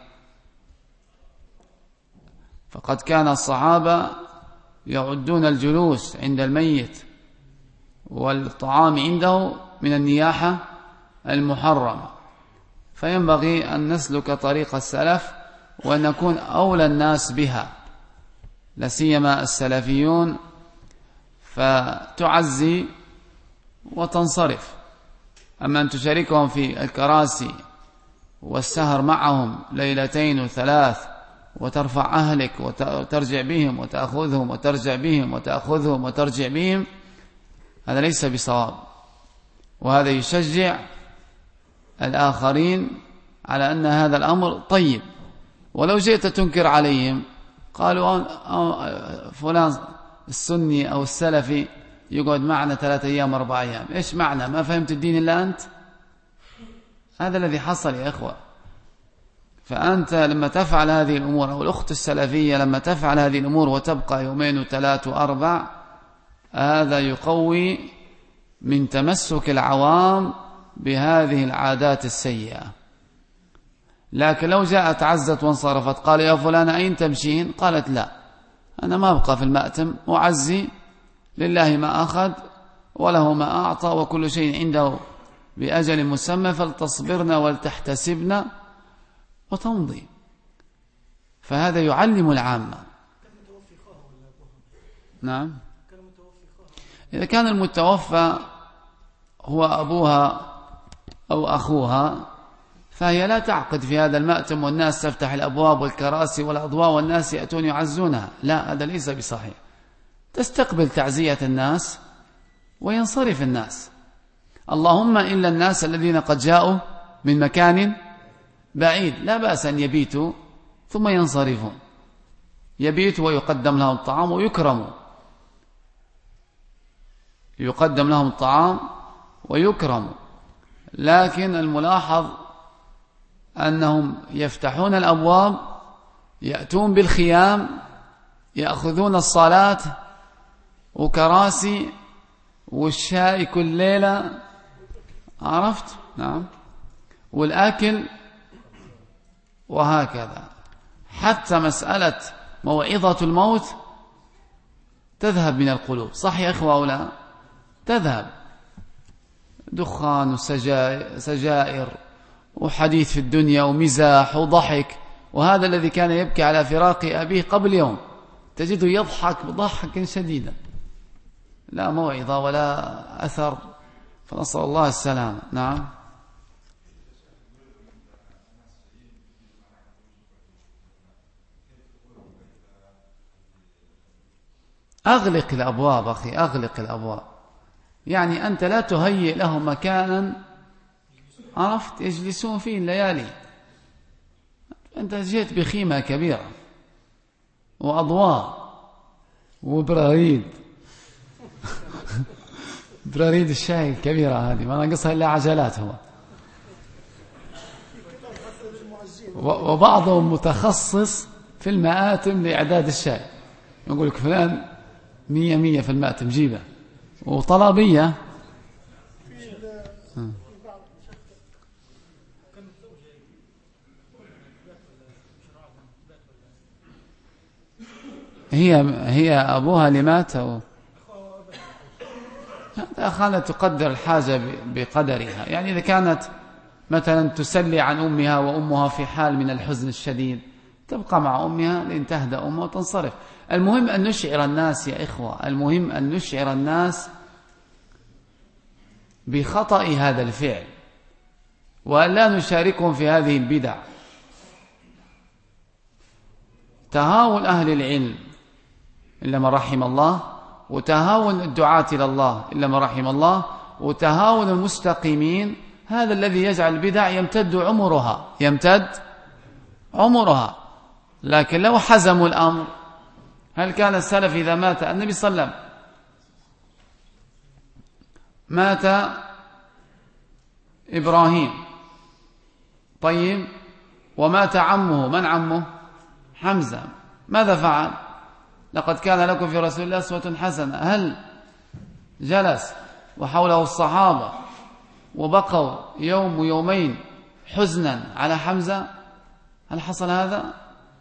فقد كان الصحابة يعدون الجلوس عند الميت والطعام عنده من النياحة المحرمة، فينبغي أن نسلك طريق السلف وأن نكون أولى الناس بها، لسيما السلفيون، فتعزي وتنصرف. أما أن تشاركهم في الكراسي والسهر معهم ليلتين وثلاث وترفع أهلك وترجع بهم وتأخذهم وترجع بهم وتأخذهم وترجع بهم، هذا ليس بصواب، وهذا يشجع الآخرين على أن هذا الأمر طيب. ولو جئت تنكر عليهم قالوا فلان السني أو السلفي يقعد معنا ثلاثة أيام أربع أيام، إيش معنى؟ ما فهمت الدين إلا أنت؟ هذا الذي حصل يا إخوة. فأنت لما تفعل هذه الأمور، أو الأخت السلفية لما تفعل هذه الأمور وتبقى يومين وثلاث وأربع، هذا يقوي من تمسك العوام بهذه العادات السيئة. لكن لو جاءت عزت وانصرفت قال يا فلان أين تمشين؟ قالت لا أنا ما أبقى في المأتم، وعزي لله ما أخذ وله ما أعطى وكل شيء عنده بأجل مسمى، فلتصبرنا ولتحتسبنا وتمضي. فهذا يعلم العامة. نعم، إذا كان المتوفى هو أبوها أو أخوها فهي لا تعقد في هذا المأتم والناس تفتح الأبواب والكراسي والأضواء والناس يأتون يعزونها، لا، هذا ليس بصحيح. تستقبل تعزية الناس وينصرف الناس، اللهم إلا الناس الذين قد جاءوا من مكان بعيد لا بأس أن يبيتوا ثم ينصرفون، يبيت ويقدم لهم الطعام ويكرموا، يقدم لهم الطعام ويكرموا. لكن الملاحظ أنهم يفتحون الأبواب، يأتون بالخيام، يأخذون الصلاة وكراسي والشاي كل ليلة، عرفت؟ نعم، والأكل، وهكذا. حتى مسألة موعظة الموت تذهب من القلوب، صح يا إخوة أو لا؟ تذهب، دخان وسجائر وحديث في الدنيا ومزاح وضحك. وهذا الذي كان يبكي على فراق أبيه قبل يوم تجده يضحك بضحك شديدا، لا موعظة ولا أثر، فنسأل الله السلامة. نعم، أغلق الأبواب أخي، أغلق الأبواب، يعني أنت لا تهيئ لهم مكانا عرفت يجلسون فيه الليالي. أنت جئت بخيمة كبيرة وأضواء وبراريد براريد الشاي الكبيرة هذه ما ناقصها إلا عجلات هو، وبعضهم متخصص في المآتم لإعداد الشاي، يقول لك فلان مية مية في المآتم جيبه، وطلبية. هي هي أبوها اللي مات، كانت تقدر الحاجة بقدرها. يعني إذا كانت مثلا تسلي عن أمها وأمها في حال من الحزن الشديد تبقى مع أمها لين تهدى أمها وتنصرف. المهم أن نشعر الناس يا إخوة، المهم أن نشعر الناس بخطأ هذا الفعل وأن لا نشاركهم في هذه البدع. تهاون أهل العلم إلا ما رحم الله، وتهاون الدعاة إلى الله إلا ما رحم الله، وتهاون المستقيمين، هذا الذي يجعل البدع يمتد عمرها يمتد عمرها. لكن لو حزموا الأمر هل كان السلف إذا مات النبي صلى الله عليه وسلم مات إبراهيم، طيب، ومات عمه، من عمه؟ حمزة، ماذا فعل؟ لقد كان لكم في رسول الله أسوة حسنة. هل جلس وحوله الصحابة وبقوا يوم ويومين حزنا على حمزة؟ هل حصل هذا؟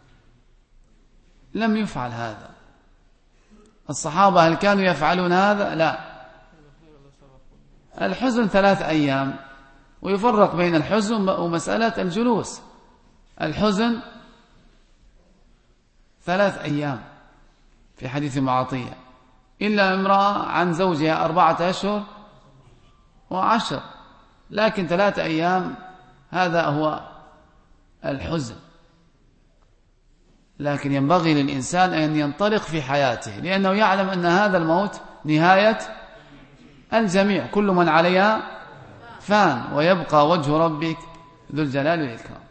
لم يفعل هذا. الصحابة هل كانوا يفعلون هذا؟ لا. الحزن ثلاث أيام، ويفرق بين الحزن ومسألة الجلوس. الحزن ثلاث أيام في حديث معطية، إلا امرأة عن زوجها أربعة أشهر وعشر، لكن ثلاث أيام هذا هو الحزن. لكن ينبغي للإنسان أن ينطلق في حياته، لأنه يعلم أن هذا الموت نهاية الجميع، كل من عليها فان، ويبقى وجه ربك ذو الجلال والإكرام.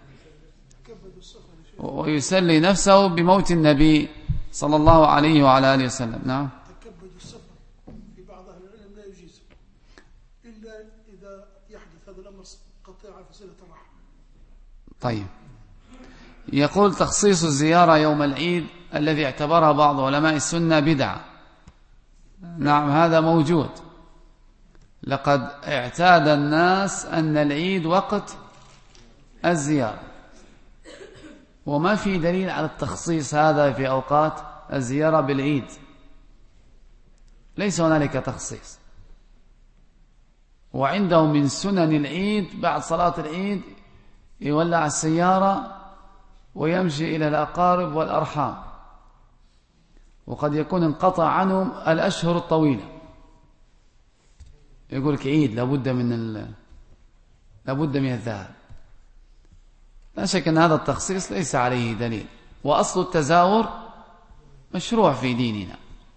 ويسلي نفسه بموت النبي صلى الله عليه وعلى آله وسلم. نعم. تكبد السفر في بعض أهل العلم لا يجيز إلا إذا يحدث هذا الأمر قطيعة في صلة الرحم. طيب، يقول تخصيص الزيارة يوم العيد الذي اعتبرها بعض علماء السنة بدعة. نعم، هذا موجود. لقد اعتاد الناس أن العيد وقت الزيارة، وما في دليل على التخصيص هذا في أوقات الزيارة بالعيد، ليس هنالك تخصيص. وعندهم من سنن العيد بعد صلاة العيد يولع السيارة ويمشي إلى الأقارب والأرحام، وقد يكون انقطع عنهم الأشهر الطويلة. يقول لك عيد لابد من ال... لابد من الذهاب. لا شك أن هذا التخصيص ليس عليه دليل، وأصل التزاور مشروع في ديننا.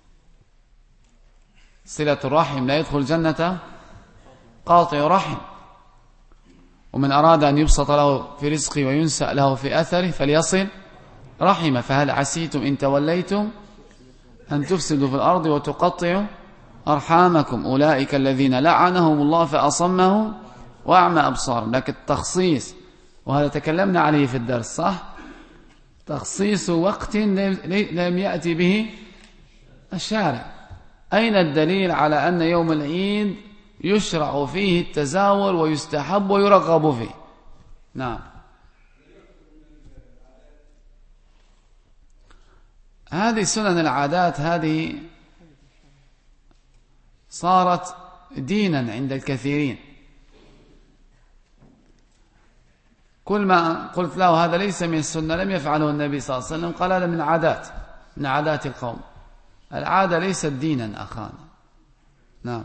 صلة الرحم لا يدخل الجنة قاطع رحم، ومن أراد أن يبسط له في رزقه وينسأ له في أثره فليصل رحمه. فهل عسيتم إن توليتم أن تفسدوا في الأرض وتقطعوا أرحامكم أولئك الذين لعنهم الله فأصمهم وأعمى أبصارهم. لكن التخصيص، وهذا تكلمنا عليه في الدرس، صح؟ تخصيص وقت لم يأتي به الشارع. أين الدليل على أن يوم العيد يشرع فيه التزاور ويستحب ويرغب فيه؟ نعم. هذه سنن العادات، هذه صارت دينا عند الكثيرين. كل ما قلت له هذا ليس من السنة لم يفعله النبي صلى الله عليه وسلم، قال هذا من عادات من عادات القوم. العادة ليست دينا أخانا. نعم.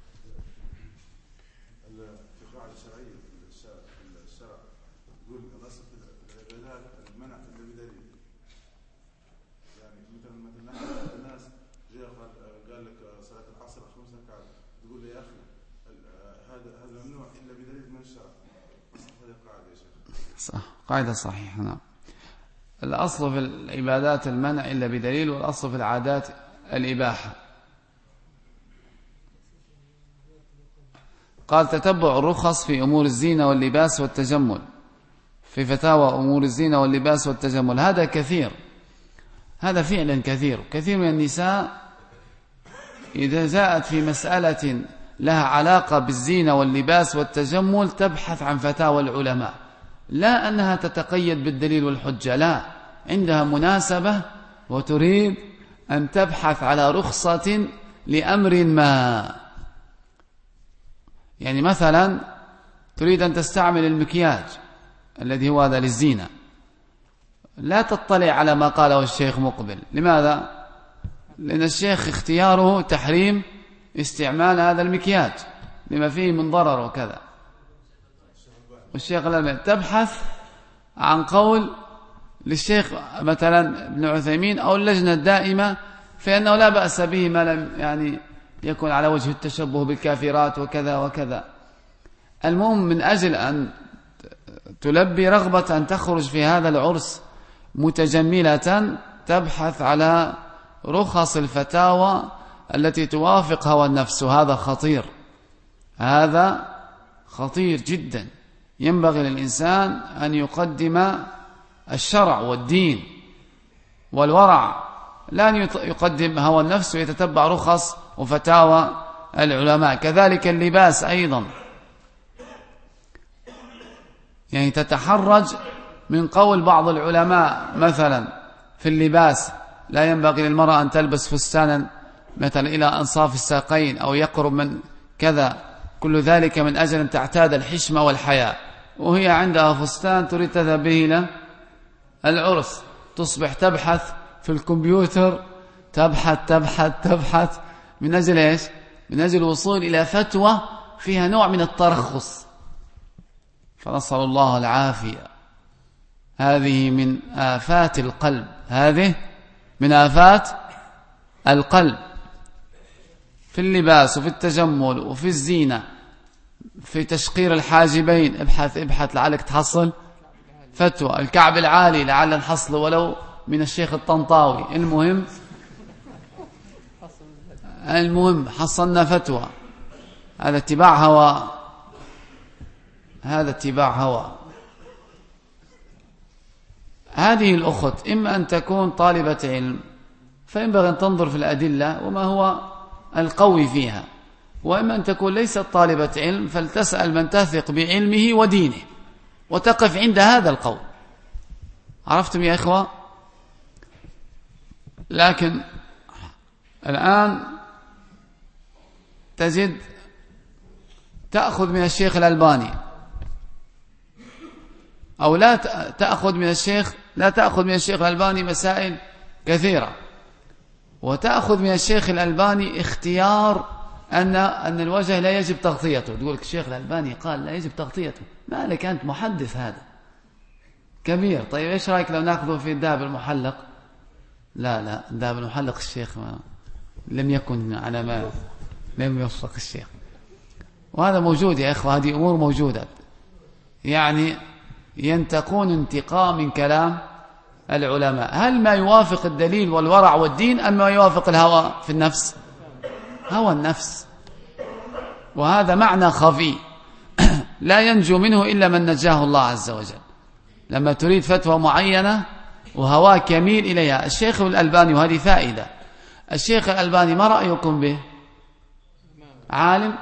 في قاعدة شرعية في الشرع تقول الأصل في العبادات المنع إلا بدليل. يعني مثلا مثلا الناس جاء قال لك صلاة العصر خمس ركعات، تقول يا أخي هذا هذا ممنوع إلا بدليل من الشرع. هذه القاعدة يا شيخ. صح، قاعدة صحيحة. نعم. الأصل في العبادات المنع إلا بدليل، والأصل في العادات الإباحة. قال تتبع الرخص في أمور الزينة واللباس والتجمل، في فتاوى أمور الزينة واللباس والتجمل. هذا كثير، هذا فعلا كثير. كثير من النساء إذا جاءت في مسألة لها علاقة بالزينة واللباس والتجمل تبحث عن فتاوى العلماء، لا أنها تتقيد بالدليل والحجة، لا، عندها مناسبة وتريد أن تبحث على رخصة لأمر ما. يعني مثلا تريد أن تستعمل المكياج الذي هو هذا للزينة، لا تطلع على ما قاله الشيخ مقبل. لماذا؟ لأن الشيخ اختياره تحريم استعمال هذا المكياج لما فيه من ضرر وكذا، والشيخ لما تبحث عن قول للشيخ مثلا ابن عثيمين أو اللجنة الدائمة فإنه لا بأس به ما لم يعني يكون على وجه التشبه بالكافرات وكذا وكذا. المهم من أجل أن تلبي رغبة أن تخرج في هذا العرس متجملة تبحث على رخص الفتاوى التي توافق هوى النفس، وهذا خطير، هذا خطير جدا. ينبغي للإنسان أن يقدم الشرع والدين والورع، لا أن يقدم هوى النفس ويتتبع رخص وفتاوى العلماء. كذلك اللباس أيضا، يعني تتحرج من قول بعض العلماء مثلا في اللباس، لا ينبغي للمرأة أن تلبس فستانا مثلا إلى أنصاف الساقين أو يقرب من كذا، كل ذلك من أجل أن تعتاد الحشمة والحياء، وهي عندها فستان تريد تذهب به إلى العرس، تصبح تبحث في الكمبيوتر، تبحث تبحث تبحث من أجل إيش؟ من أجل الوصول إلى فتوى فيها نوع من الترخص، فنسأل الله العافية. هذه من آفات القلب، هذه من آفات القلب، في اللباس وفي التجمل وفي الزينة، في تشقير الحاجبين، ابحث ابحث لعلك تحصل فتوى، الكعب العالي لعل نحصل ولو من الشيخ الطنطاوي، المهم المهم حصلنا فتوى. هذا اتباع هوى، هذا اتباع هوى. هذه الأخت إما أن تكون طالبة علم فينبغي أن تنظر في الأدلة وما هو القوي فيها، وإما أن تكون ليست طالبة علم فلتسأل من تثق بعلمه ودينه وتقف عند هذا القول. عرفتم يا إخوة؟ لكن الآن تجد تأخذ من الشيخ الألباني أو لا تأخذ من الشيخ لا تأخذ من الشيخ الألباني مسائل كثيرة، وتأخذ من الشيخ الألباني اختيار أن أن الوجه لا يجب تغطيته، تقول الشيخ الألباني قال لا يجب تغطيته، ما لك أنت محدث هذا كبير. طيب إيش رأيك لو نأخذه في الذهب المحلق؟ لا لا الذهب المحلق الشيخ ما لم يكن على ما لم يوفق الشيخ، وهذا موجود يا إخوة، هذه أمور موجودة، يعني ينتقون انتقاء من كلام العلماء. هل ما يوافق الدليل والورع والدين أم ما يوافق الهوى في النفس؟ هوى النفس، وهذا معنى خفي لا ينجو منه إلا من نجاه الله عز وجل. لما تريد فتوى معينة وهواك يميل إليها، الشيخ الألباني، وهذه فائدة، الشيخ الألباني ما رأيكم به؟ عالم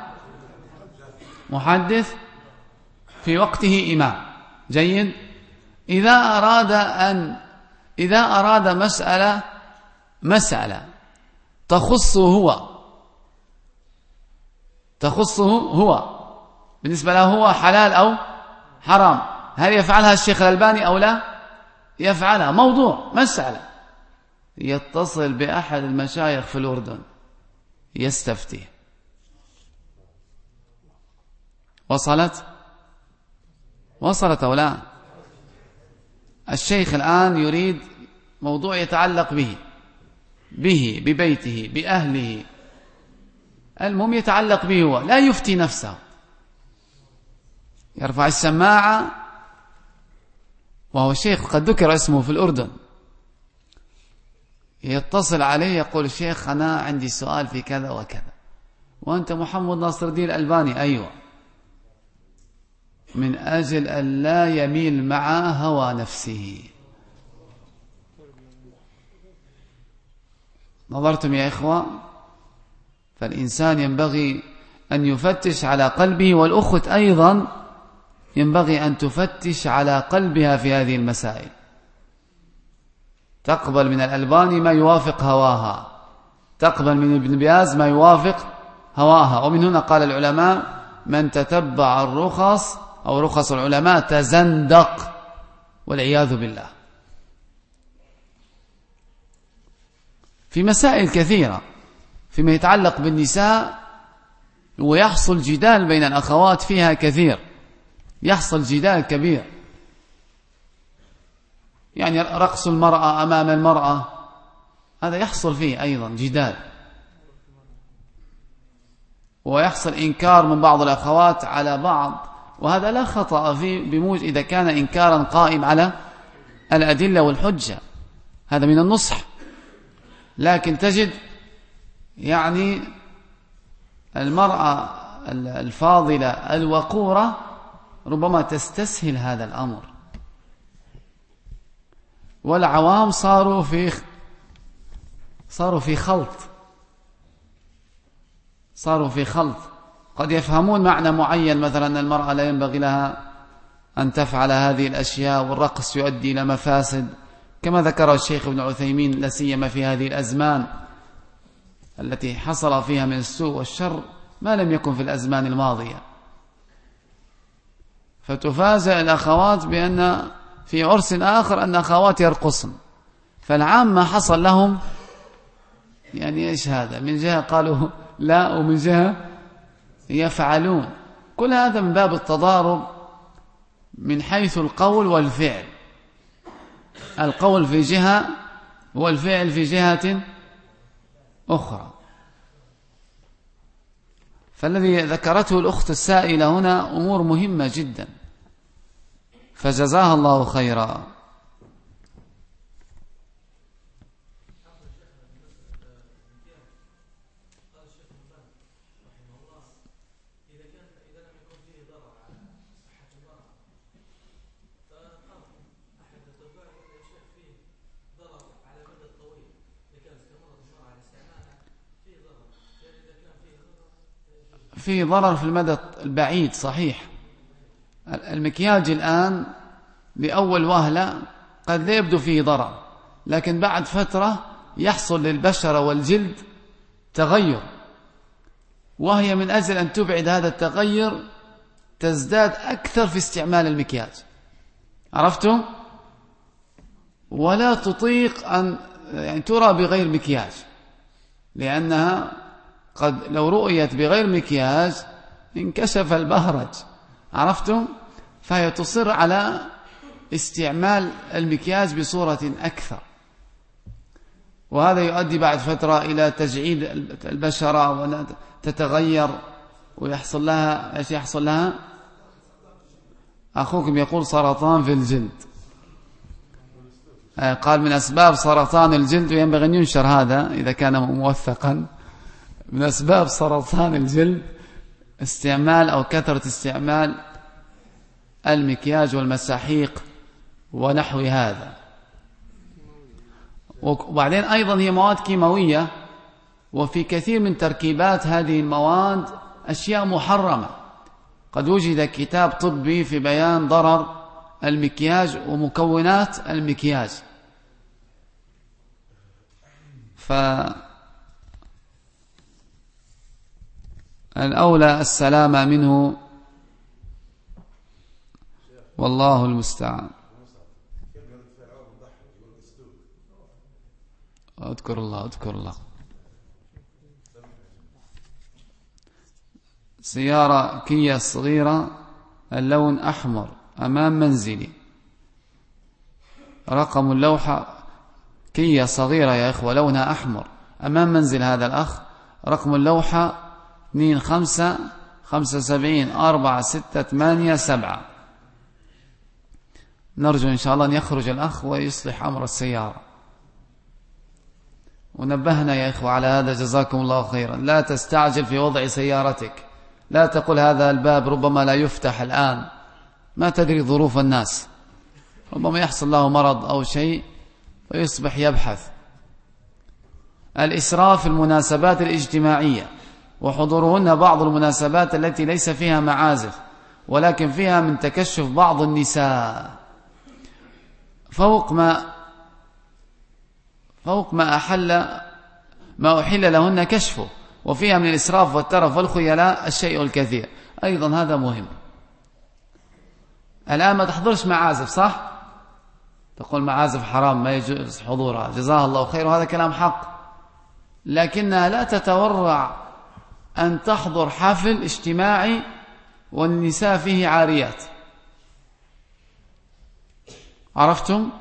محدث في وقته إمام جيد. إذا أراد أن إذا أراد مسألة مسألة تخصه هو تخصه هو بالنسبة له هو حلال أو حرام، هل يفعلها الشيخ الألباني أو لا يفعلها؟ موضوع مسألة، يتصل بأحد المشايخ في الأردن يستفتي. وصلت وصلت أو لا؟ الشيخ الآن يريد موضوع يتعلق به به ببيته بأهله، المهم يتعلق به هو، لا يفتي نفسه، يرفع السماعة وهو الشيخ قد ذكر اسمه في الأردن، يتصل عليه يقول الشيخ أنا عندي سؤال في كذا وكذا، وأنت محمد ناصر الدين الألباني؟ أيوة، من أجل أن لا يميل مع هوى نفسه. نظرتم يا إخوة؟ فالإنسان ينبغي أن يفتش على قلبه، والأخت أيضا ينبغي أن تفتش على قلبها في هذه المسائل، تقبل من الألباني ما يوافق هواها، تقبل من ابن باز ما يوافق هواها. ومن هنا قال العلماء من تتبع الرخص أو رخص العلماء تزندق، والعياذ بالله. في مسائل كثيرة فيما يتعلق بالنساء ويحصل جدال بين الأخوات فيها كثير، يحصل جدال كبير، يعني رقص المرأة أمام المرأة هذا يحصل فيه أيضا جدال، ويحصل إنكار من بعض الأخوات على بعض، وهذا لا خطأ فيه بموجب إذا كان إنكارا قائم على الأدلة والحجة، هذا من النصح. لكن تجد يعني المرأة الفاضلة الوقورة ربما تستسهل هذا الأمر، والعوام صاروا في صاروا في خلط صاروا في خلط قد يفهمون معنى معين، مثلا أن المرأة لا ينبغي لها أن تفعل هذه الأشياء والرقص يؤدي إلى مفاسد، كما ذكر الشيخ ابن عثيمين لا سيما في هذه الأزمان التي حصل فيها من السوء والشر ما لم يكن في الأزمان الماضية. فتفاجأ الأخوات بأن في عرس آخر أن أخوات يرقصن، فالعامة حصل لهم يعني إيش هذا، من جهة قالوا لا ومن جهة يفعلون. كل هذا من باب التضارب من حيث القول والفعل، القول في جهة والفعل في جهة أخرى. فالذي ذكرته الأخت السائلة هنا أمور مهمة جدا، فجزاها الله خيرا. في ضرر في المدى البعيد صحيح. المكياج الآن لأول وهلة قد لا يبدو فيه ضرر، لكن بعد فترة يحصل للبشرة والجلد تغير، وهي من أجل أن تبعد هذا التغير تزداد أكثر في استعمال المكياج، عرفتم؟ ولا تطيق أن يعني ترى بغير مكياج، لأنها قد لو رؤيت بغير مكياج انكشف البهرج، عرفتم؟ فهي تصر على استعمال المكياج بصورة أكثر، وهذا يؤدي بعد فترة إلى تجعيد البشرة وتتغير ويحصل لها ايش يحصل لها؟ أخوكم يقول سرطان في الجلد، قال من أسباب سرطان الجلد، وينبغي أن ينشر هذا إذا كان موثقا، من أسباب سرطان الجلد استعمال أو كثرة استعمال المكياج والمساحيق ونحو هذا. وبعدين أيضا هي مواد كيماوية، وفي كثير من تركيبات هذه المواد أشياء محرمة. قد وجد كتاب طبي في بيان ضرر المكياج ومكونات المكياج، فالأولى السلامة منه، والله المستعان. اذكر الله اذكر الله. سيارة كيا صغيرة اللون أحمر أمام منزلي، رقم اللوحة كيا صغيرة يا إخوة لونها أحمر أمام منزل هذا الأخ، رقم اللوحة اثنين خمسة خمسة سبعين أربعة ستة ثمانية سبعة. نرجو إن شاء الله أن يخرج الأخ ويصلح أمر السيارة. ونبهنا يا إخوة على هذا جزاكم الله خيرا. لا تستعجل في وضع سيارتك، لا تقل هذا الباب ربما لا يفتح الآن، ما تدري ظروف الناس، ربما يحصل له مرض أو شيء ويصبح يبحث. الإسراف في المناسبات الاجتماعية، وحضورهن بعض المناسبات التي ليس فيها معازف ولكن فيها من تكشف بعض النساء فوق ما فوق ما أحل ما أحل لهن كشفه، وفيها من الإسراف والترف والخيلاء الشيء الكثير. أيضا هذا مهم. الآن ما تحضرش معازف صح؟ تقول معازف حرام ما يجوز حضورها، جزاها الله خير، وهذا كلام حق، لكنها لا تتورع أن تحضر حفل اجتماعي والنساء فيه عاريات، عرفتم؟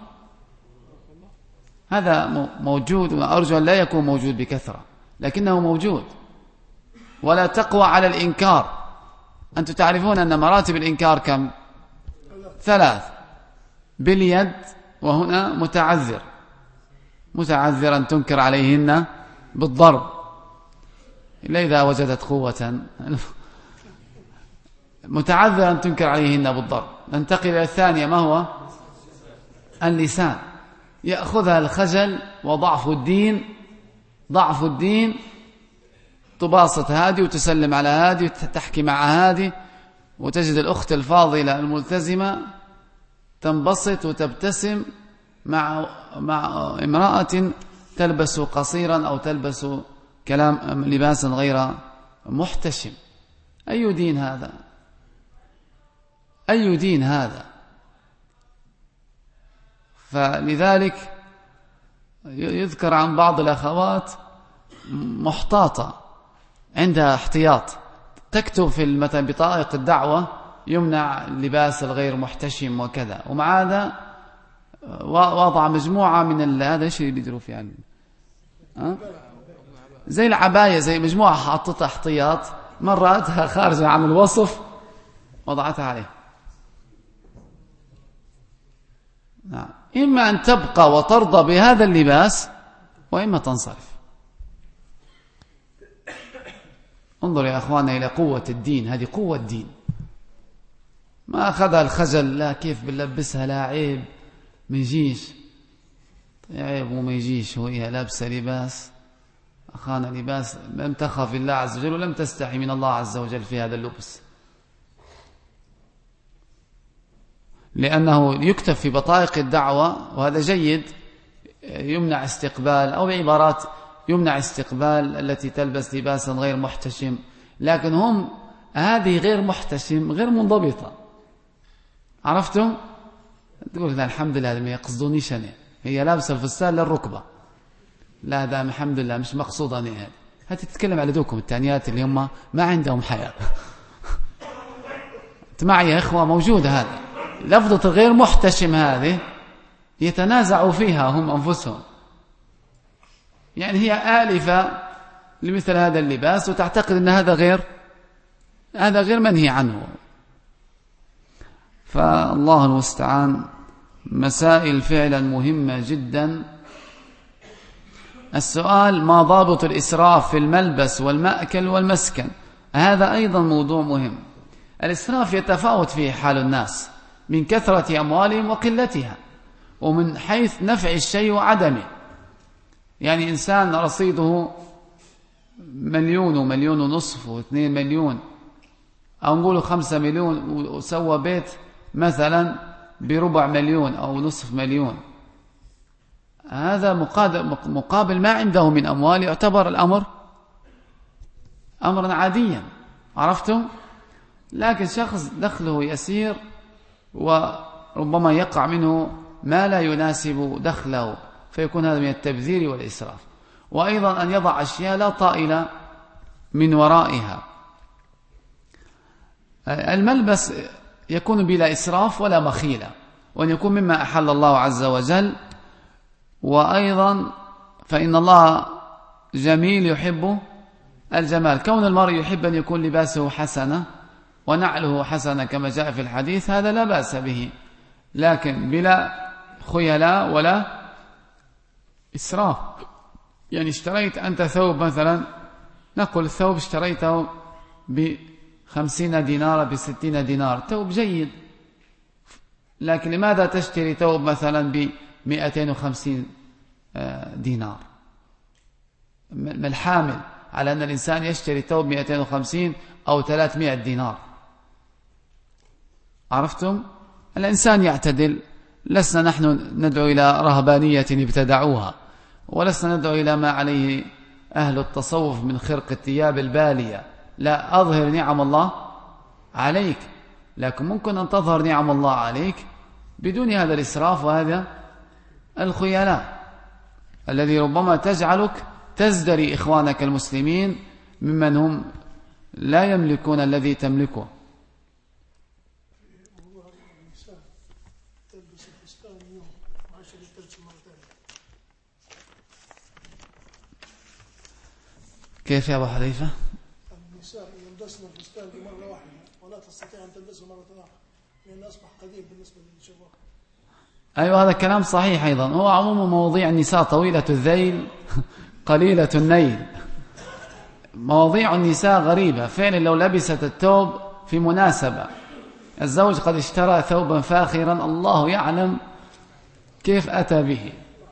هذا موجود، وأرجو أن لا يكون موجود بكثرة، لكنه موجود. ولا تقوى على الإنكار. أنتم تعرفون أن مراتب الإنكار كم؟ ثلاث: باليد، وهنا متعذر متعذرا تنكر عليهن بالضرب إلا إذا وجدت قوة. متعذرا تنكر عليهن بالضرب. ننتقل إلى الثانية، ما هو؟ اللسان. يأخذها الخجل وضعف الدين، ضعف الدين، تباسط هذه وتسلم على هذه وتحكي مع هذه، وتجد الأخت الفاضلة الملتزمة تنبسط وتبتسم مع مع امرأة تلبس قصيرا أو تلبس كلام لباسا غير محتشم. أي دين هذا؟ أي دين هذا؟ فلذلك يذكر عن بعض الأخوات محتاطة عندها احتياط، تكتب في مثلا بطائق الدعوة يمنع اللباس الغير محتشم وكذا، ومع هذا وضع مجموعة من هذا ايش اللي يديروا فيه يعني أه؟ زي العباية، زي مجموعة حاطتها احتياط، مراتها خارجة عن الوصف وضعتها عليه. نعم. إما أن تبقى وترضى بهذا اللباس، وإما تنصرف. انظر يا أخوانا إلى قوة الدين، هذه قوة الدين. ما أخذها الخجل، لا كيف بنلبسها، لا عيب ما يجيش، عيب وما يجيش، وهي لابسة لباس أخانا لباس لم تخف الله عز وجل ولم تستحي من الله عز وجل في هذا اللبس، لأنه يكتب في بطائق الدعوة، وهذا جيد، يمنع استقبال، أو بعبارات يمنع استقبال التي تلبس لباسا غير محتشم. لكن هم هذه غير محتشم، غير منضبطة. عرفتم؟ تقول لا الحمد لله ما يقصدونيش أنا، هي لابسة الفستان للركبة، لا ده الحمد لله مش مقصودة أنا. هذه هتتكلم على دوكم التانيات اللي هم ما عندهم حياة. انت معي يا إخوة؟ موجود هذا لفظة الغير محتشم، هذه يتنازعوا فيها هم أنفسهم، يعني هي آلفة لمثل هذا اللباس وتعتقد أن هذا غير هذا غير منهي عنه. فالله المستعان. مسائل فعلا مهمة جدا. السؤال: ما ضابط الإسراف في الملبس والمأكل والمسكن؟ هذا أيضا موضوع مهم. الإسراف يتفاوت فيه حال الناس من كثرة أموالهم وقلتها، ومن حيث نفع الشيء وعدمه. يعني إنسان رصيده مليون ومليون ونصف واثنين مليون، أو نقوله خمسة مليون، وسوى بيت مثلا بربع مليون أو نصف مليون، هذا مقابل ما عنده من أموال، يعتبر الأمر أمرا عاديا. عرفتم؟ لكن شخص دخله يسير وربما يقع منه ما لا يناسب دخله، فيكون هذا من التبذير والإسراف. وأيضا أن يضع أشياء لا طائل من ورائها. الملبس يكون بلا إسراف ولا مخيلة، وأن يكون مما أحل الله عز وجل. وأيضا فإن الله جميل يحب الجمال. كون المرء يحب أن يكون لباسه حسنة ونعله حسنة كما جاء في الحديث، هذا لا بأس به، لكن بلا خيلاء ولا إسراف. يعني اشتريت أنت ثوب مثلا، نقول الثوب اشتريته بخمسين دينار بستين دينار، ثوب جيد، لكن لماذا تشتري ثوب مثلا بمئتين وخمسين دينار؟ ما الحامل على أن الإنسان يشتري ثوب مئتين وخمسين أو ثلاثمائة دينار؟ عرفتم؟ الإنسان يعتدل. لسنا نحن ندعو إلى رهبانية ابتدعوها، ولسنا ندعو إلى ما عليه أهل التصوف من خرق الثياب البالية. لا، أظهر نعم الله عليك، لكن ممكن أن تظهر نعم الله عليك بدون هذا الإسراف وهذا الخيلاء الذي ربما تجعلك تزدري إخوانك المسلمين ممن هم لا يملكون الذي تملكه. كيف يا أبو حذيفة؟ النساء يلبسن الفستان مرة واحدة ولا تستطيع أن تلبسه مرة واحدة، لأنه أصبح قديم بالنسبة للشباب. أيوة هذا كلام صحيح أيضا. هو عموم مواضيع النساء طويلة الذيل قليلة النيل. مواضيع النساء غريبة فعلا. لو لبست الثوب في مناسبة، الزوج قد اشترى ثوبا فاخرا الله يعلم كيف أتى به،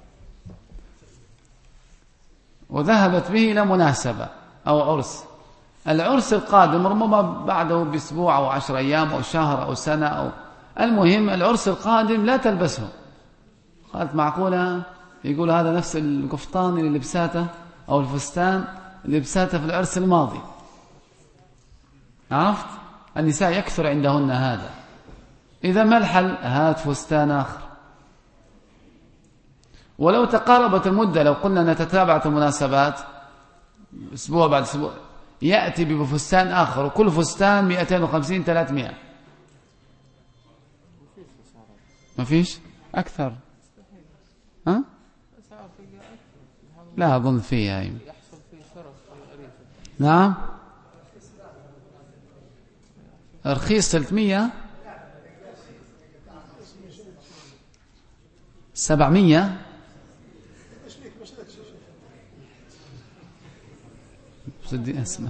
وذهبت به إلى مناسبة أو عرس. العرس القادم ربما بعده بأسبوع أو عشر أيام أو شهر أو سنة أو المهم العرس القادم لا تلبسه. قالت معقولة؟ يقول هذا نفس القفطان اللي لبساته أو الفستان اللي لبساته في العرس الماضي. عرفت؟ النساء يكثر عندهن هذا. إذا ما الحل؟ هات فستان آخر. ولو تقاربت المدة، لو قلنا نتتابع المناسبات أسبوع بعد أسبوع، يأتي بفستان آخر، وكل فستان مئتين وخمسين ثلاثمائة. ما فيش أكثر؟ ها؟ لا أظن فيها أي. نعم رخيص ثلاثمية سبعمية بدي اسمع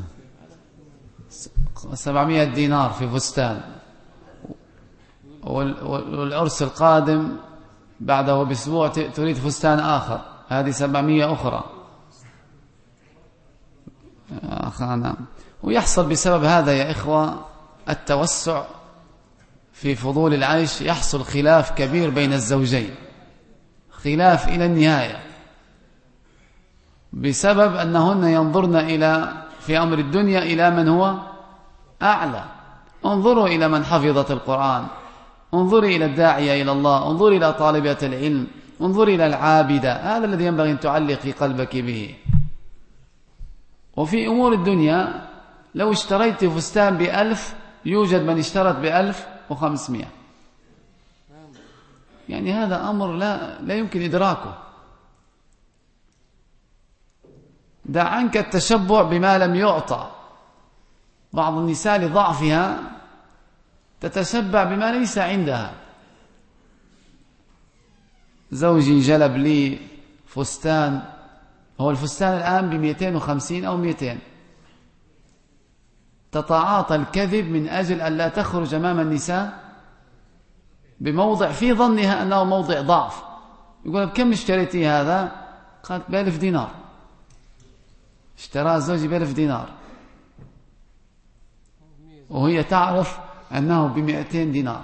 سبعمية دينار في فستان، والعرس القادم بعده بأسبوع تريد فستان آخر، هذه سبعمية أخرى. أخانا ويحصل بسبب هذا يا إخوة التوسع في فضول العيش، يحصل خلاف كبير بين الزوجين، خلاف إلى النهاية، بسبب أنهن ينظرن إلى في أمر الدنيا إلى من هو أعلى. انظروا إلى من حفظت القرآن، انظري إلى الداعية إلى الله، انظري إلى طالبة العلم، انظري إلى العابدة. هذا الذي ينبغي أن تعلقي قلبك به. وفي أمور الدنيا لو اشتريت فستان بألف يوجد من اشترت بألف وخمسمائة. يعني هذا أمر لا, لا يمكن إدراكه. دع عنك التشبع بما لم يعطى. بعض النساء لضعفها تتشبع بما ليس عندها. زوجي جلب لي فستان، هو الفستان الآن بمئتين وخمسين أو مئتين، تتعاطى الكذب من أجل أن لا تخرج أمام النساء بموضع في ظنها أنه موضع ضعف. يقول بكم اشتريتي هذا؟ قالت بألف دينار. اشترى زوجي بألف دينار وهي تعرف أنه بمئتين دينار.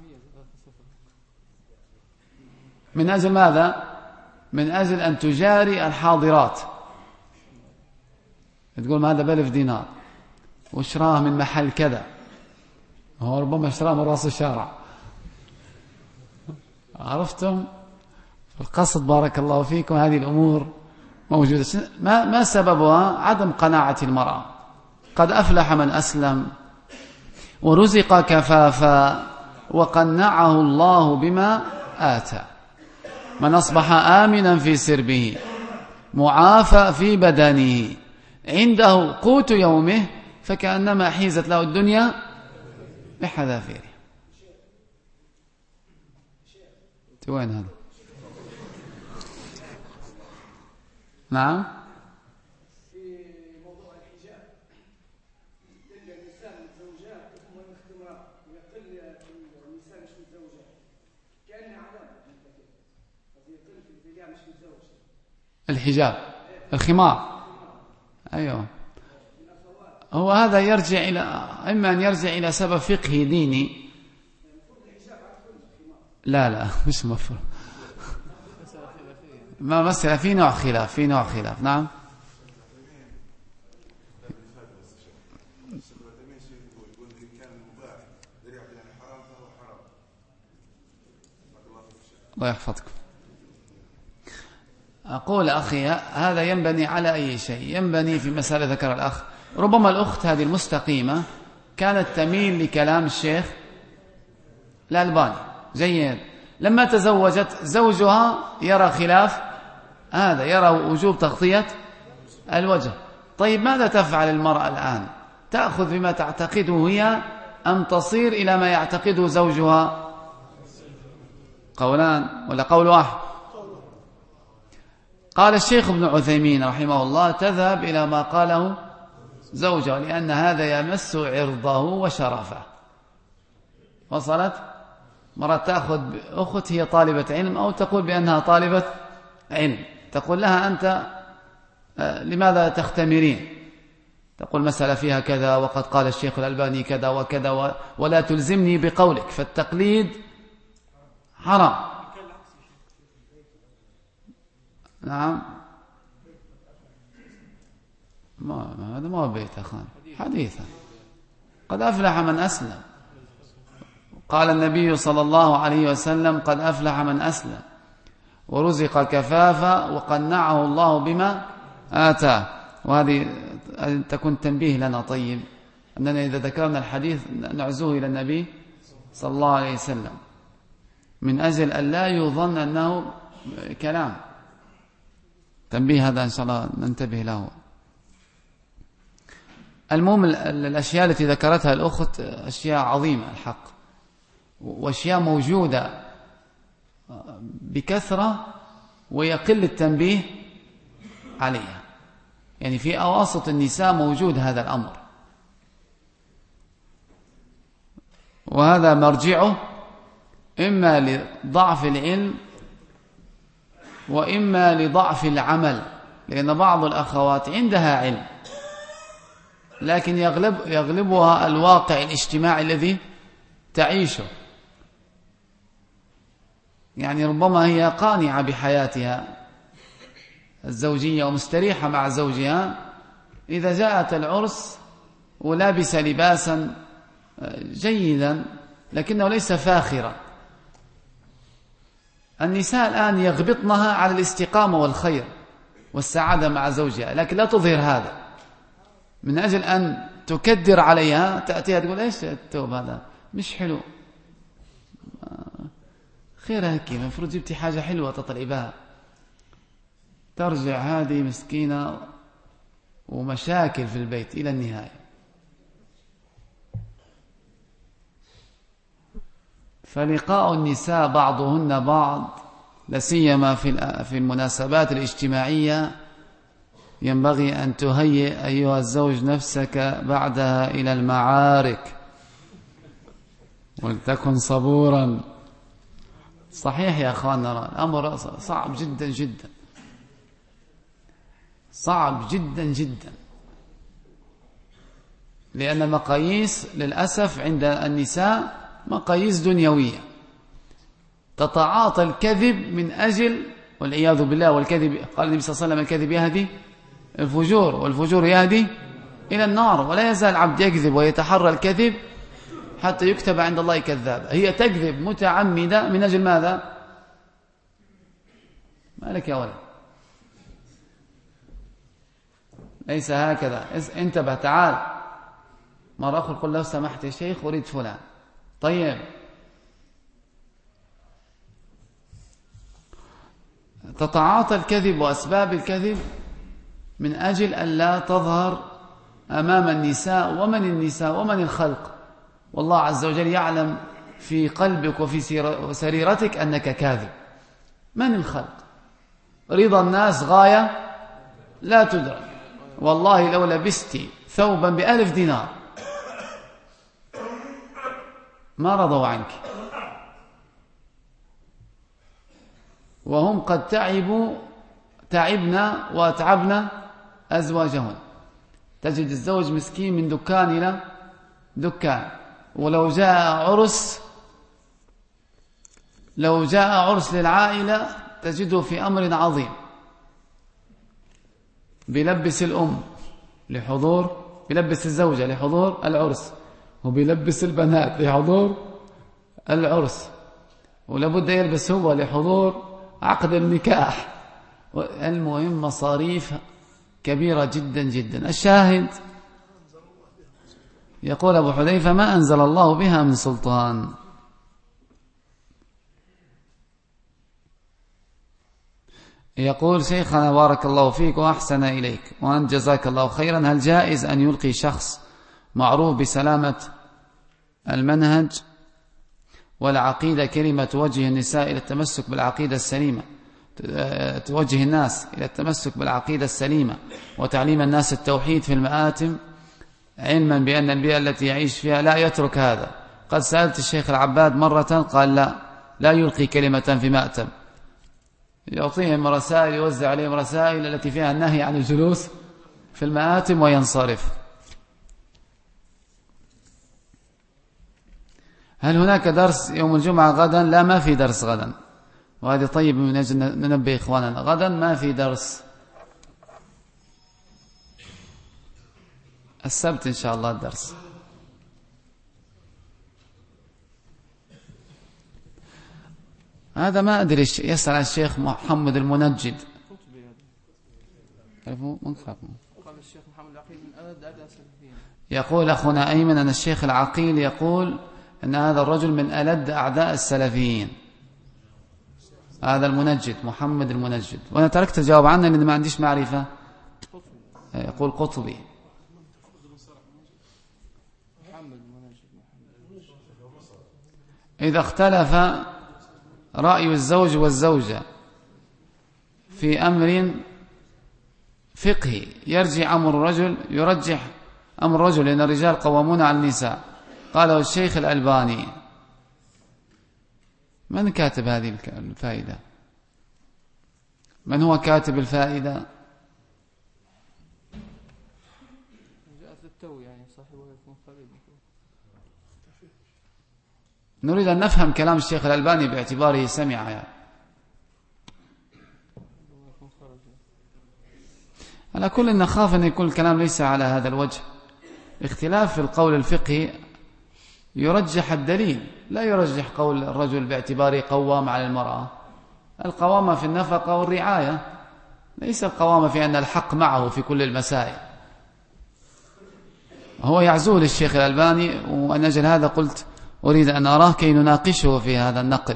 من أجل ماذا؟ من أجل أن تجاري الحاضرات. تقول هذا بألف دينار واشراه من محل كذا، هو ربما اشراه من رأس الشارع. عرفتم القصد؟ بارك الله فيكم. هذه الأمور موجودة. ما, ما سببها؟ عدم قناعة المرأة. قد أفلح من أسلم ورزق كفافا وقنعه الله بما آتى. من أصبح آمنا في سربه معافى في بدنه عنده قوت يومه فكأنما حيزت له الدنيا بحذافيره. وين هذا؟ نعم في موضوع الحجاب يقل النساء متزوجات وهم الاختمار، ويقل النساء مش متزوجات، كأنها علامة قد يقل في الحجاب مش متزوج. الحجاب الخمار أيوه. هو هذا يرجع إلى إما أن يرجع إلى سبب فقهي ديني. لا لا مش مفروض. ما مسألة في نوع خلاف في نوع خلاف نعم. الله يحفظكم. أقول أخي هذا ينبني على أي شيء؟ ينبني في مسألة ذكر الأخ، ربما الأخت هذه المستقيمة كانت تميل لكلام الشيخ الألباني جيد، لما تزوجت زوجها يرى خلاف هذا، يرى وجوب تغطية الوجه. طيب ماذا تفعل المرأة الآن؟ تأخذ بما تعتقده هي أم تصير إلى ما يعتقده زوجها؟ قولان ولا قول واحد؟ قال الشيخ ابن عثيمين رحمه الله تذهب إلى ما قاله زوجه، لأن هذا يمس عرضه وشرفه. وصلت؟ مرة تأخذ أخت هي طالبة علم أو تقول بأنها طالبة علم، تقول لها أنت لماذا تختمرين؟ تقول مسألة فيها كذا وقد قال الشيخ الألباني كذا وكذا، ولا تلزمني بقولك، فالتقليد حرام. نعم، ما هذا ما هو بيت أخوان، حديثا قد أفلح من أسلم. قال النبي صلى الله عليه وسلم قد أفلح من أسلم ورزق كفافا وقنعه الله بما آتاه. وهذه تكون تنبيه لنا طيب، أننا إذا ذكرنا الحديث نعزوه إلى النبي صلى الله عليه وسلم من أجل أن لا يظن أنه كلام. تنبيه هذا إن شاء الله ننتبه له. المهم الأشياء التي ذكرتها الأخت أشياء عظيمة الحق، وأشياء موجودة بكثرة ويقل التنبيه عليها. يعني في أواسط النساء موجود هذا الأمر، وهذا مرجعه إما لضعف العلم وإما لضعف العمل، لأن بعض الأخوات عندها علم لكن يغلب يغلبها الواقع الاجتماعي الذي تعيشه. يعني ربما هي قانعة بحياتها الزوجية ومستريحة مع زوجها، إذا جاءت العرس ولابس لباسا جيدا لكنه ليس فاخرا. النساء الآن يغبطنها على الاستقامة والخير والسعادة مع زوجها، لكن لا تظهر هذا من أجل أن تكدر عليها. تأتيها تقول إيش التوب هذا مش حلو، خير هيك، المفروض جبتي حاجة حلوة تطلعي بها. ترجع هذه مسكينة ومشاكل في البيت إلى النهاية. فلقاء النساء بعضهن بعض لسيما في في المناسبات الاجتماعية ينبغي أن تهيئ أيها الزوج نفسك بعدها إلى المعارك، ولتكن صبورا. صحيح يا أخواننا الأمر صعب جدا جدا، صعب جدا جدا، لأن المقاييس للأسف عند النساء مقاييس دنيوية، تتعاطى الكذب من أجل والعياذ بالله. والكذب قال النبي صلى الله عليه وسلم الكذب يهدي الفجور والفجور يهدي إلى النار، ولا يزال العبد يكذب ويتحرى الكذب حتى يكتب عند الله كذابا. هي تكذب متعمدة من أجل ماذا؟ مالك يا ولد، ليس هكذا. انتبه، تعال مرة أخرى قل لو سمحت يا شيخ أريد فلان. طيب، تتعاطى الكذب وأسباب الكذب من أجل أن لا تظهر أمام النساء. ومن النساء ومن الخلق؟ والله عز وجل يعلم في قلبك وفي سريرتك أنك كاذب. من الخلق؟ رضا الناس غاية لا تدرك. والله لو لبستي ثوبا بألف دينار ما رضوا عنك، وهم قد تعبوا تعبنا واتعبنا أزواجهم. تجد الزوج مسكين من دكان إلى دكان، ولو جاء عرس لو جاء عرس للعائلة تجده في أمر عظيم، بيلبس الأم لحضور، بيلبس الزوجة لحضور العرس، وبيلبس البنات لحضور العرس، ولابد يلبس هو لحضور عقد النكاح. المهم مصاريف كبيرة جدا جدا. الشاهد يقول أبو حذيفة ما أنزل الله بها من سلطان. يقول شيخنا بارك الله فيك وأحسن إليك وأنت جزاك الله خيرا، هل جائز أن يلقي شخص معروف بسلامة المنهج والعقيدة كلمة توجه النساء إلى التمسك بالعقيدة السليمة، توجه الناس إلى التمسك بالعقيدة السليمة وتعليم الناس التوحيد في المآتم، علما بأن البيئة التي يعيش فيها لا يترك هذا. قد سألت الشيخ العباد مرة قال لا لا يلقي كلمة في مأتم، يعطيهم رسائل، يوزع عليهم رسائل التي فيها النهي عن الجلوس في المآتم وينصرف. هل هناك درس يوم الجمعة غدا؟ لا، ما في درس غدا، وهذه طيب من أجل ننبه إخواننا، غدا ما في درس، السبت إن شاء الله الدرس. هذا ما أدري، يسأل عن الشيخ محمد المنجد. يقول أخونا أيمن أن الشيخ العقيل يقول أن هذا الرجل من ألد أعداء السلفيين، هذا المنجد محمد المنجد، وأنا تركت الجواب عنه لأن ما عنديش معرفة. يقول قطبي. إذا اختلف رأي الزوج والزوجة في أمر فقهي يرجع أمر الرجل، يرجح أمر الرجل لأن الرجال قوامون على النساء، قاله الشيخ الألباني. من كاتب هذه الفائدة؟ من هو كاتب الفائدة؟ نريد أن نفهم كلام الشيخ الألباني باعتباره سمع يعني. على كل نخاف أن يكون الكلام ليس على هذا الوجه. اختلاف في القول الفقهي يرجح الدليل، لا يرجح قول الرجل باعتباره قوام على المرأة. القوامة في النفقة والرعاية، ليس القوامة في أن الحق معه في كل المسائل. هو يعزول الشيخ الألباني، وأن أجل هذا قلت أريد أن أراه كي نناقشه في هذا النقل.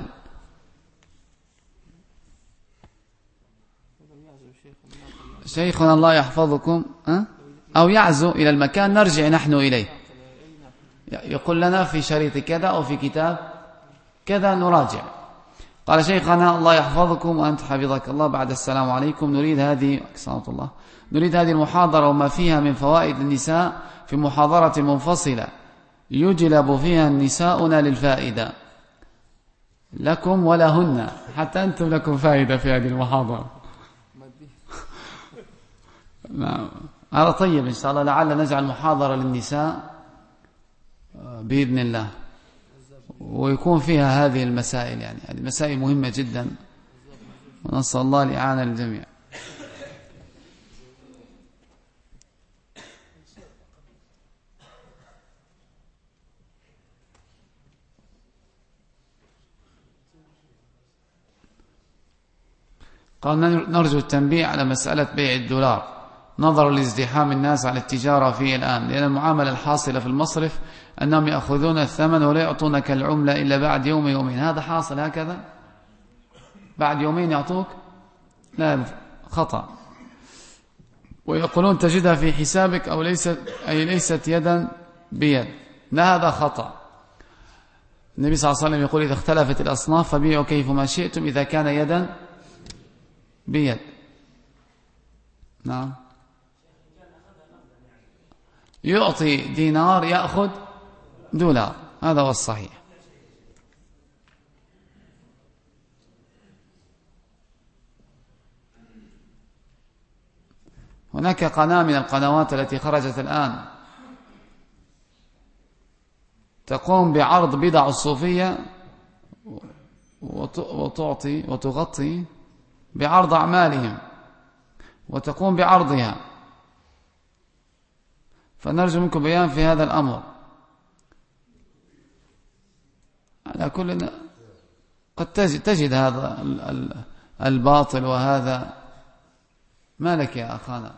شيخنا الله يحفظكم، أو يعزو إلى المكان نرجع نحن إليه، يقول لنا في شريط كذا أو في كتاب كذا نراجع. قال شيخنا الله يحفظكم وأنت حفظك الله، بعد السلام عليكم، نريد هذه الله نريد هذه المحاضرة وما فيها من فوائد النساء في محاضرة منفصلة يجلب فيها نساؤنا للفائدة لكم ولهن، حتى أنتم لكم فائدة في هذه المحاضرة. هذا طيب إن شاء الله، لعل نجعل محاضرة للنساء بإذن الله، ويكون فيها هذه المسائل، يعني هذه مسائل مهمة جدا، ونسأل الله الإعانة للجميع. قال نرجو التنبيه على مسألة بيع الدولار نظرا لازدحام الناس على التجارة فيه الآن، لأن المعاملة الحاصلة في المصرف أنهم يأخذون الثمن ولا يعطونك العملة إلا بعد يوم يومين. هذا حاصل هكذا؟ بعد يومين يعطوك؟ لا، خطأ. ويقولون تجدها في حسابك أو ليست، أي ليست يدا بيد. لا، هذا خطأ. النبي صلى الله عليه وسلم يقول إذا اختلفت الأصناف فبيعوا كيفما شئتم إذا كان يدا بيد. نعم، يعطي دينار يأخذ دولار، هذا هو الصحيح. هناك قناة من القنوات التي خرجت الآن تقوم بعرض بدع الصوفية وتعطي وتغطي بعرض أعمالهم وتقوم بعرضها، فنرجو منكم بيان في هذا الأمر. على كل قد تجد هذا الباطل، وهذا ما لك يا أخانا.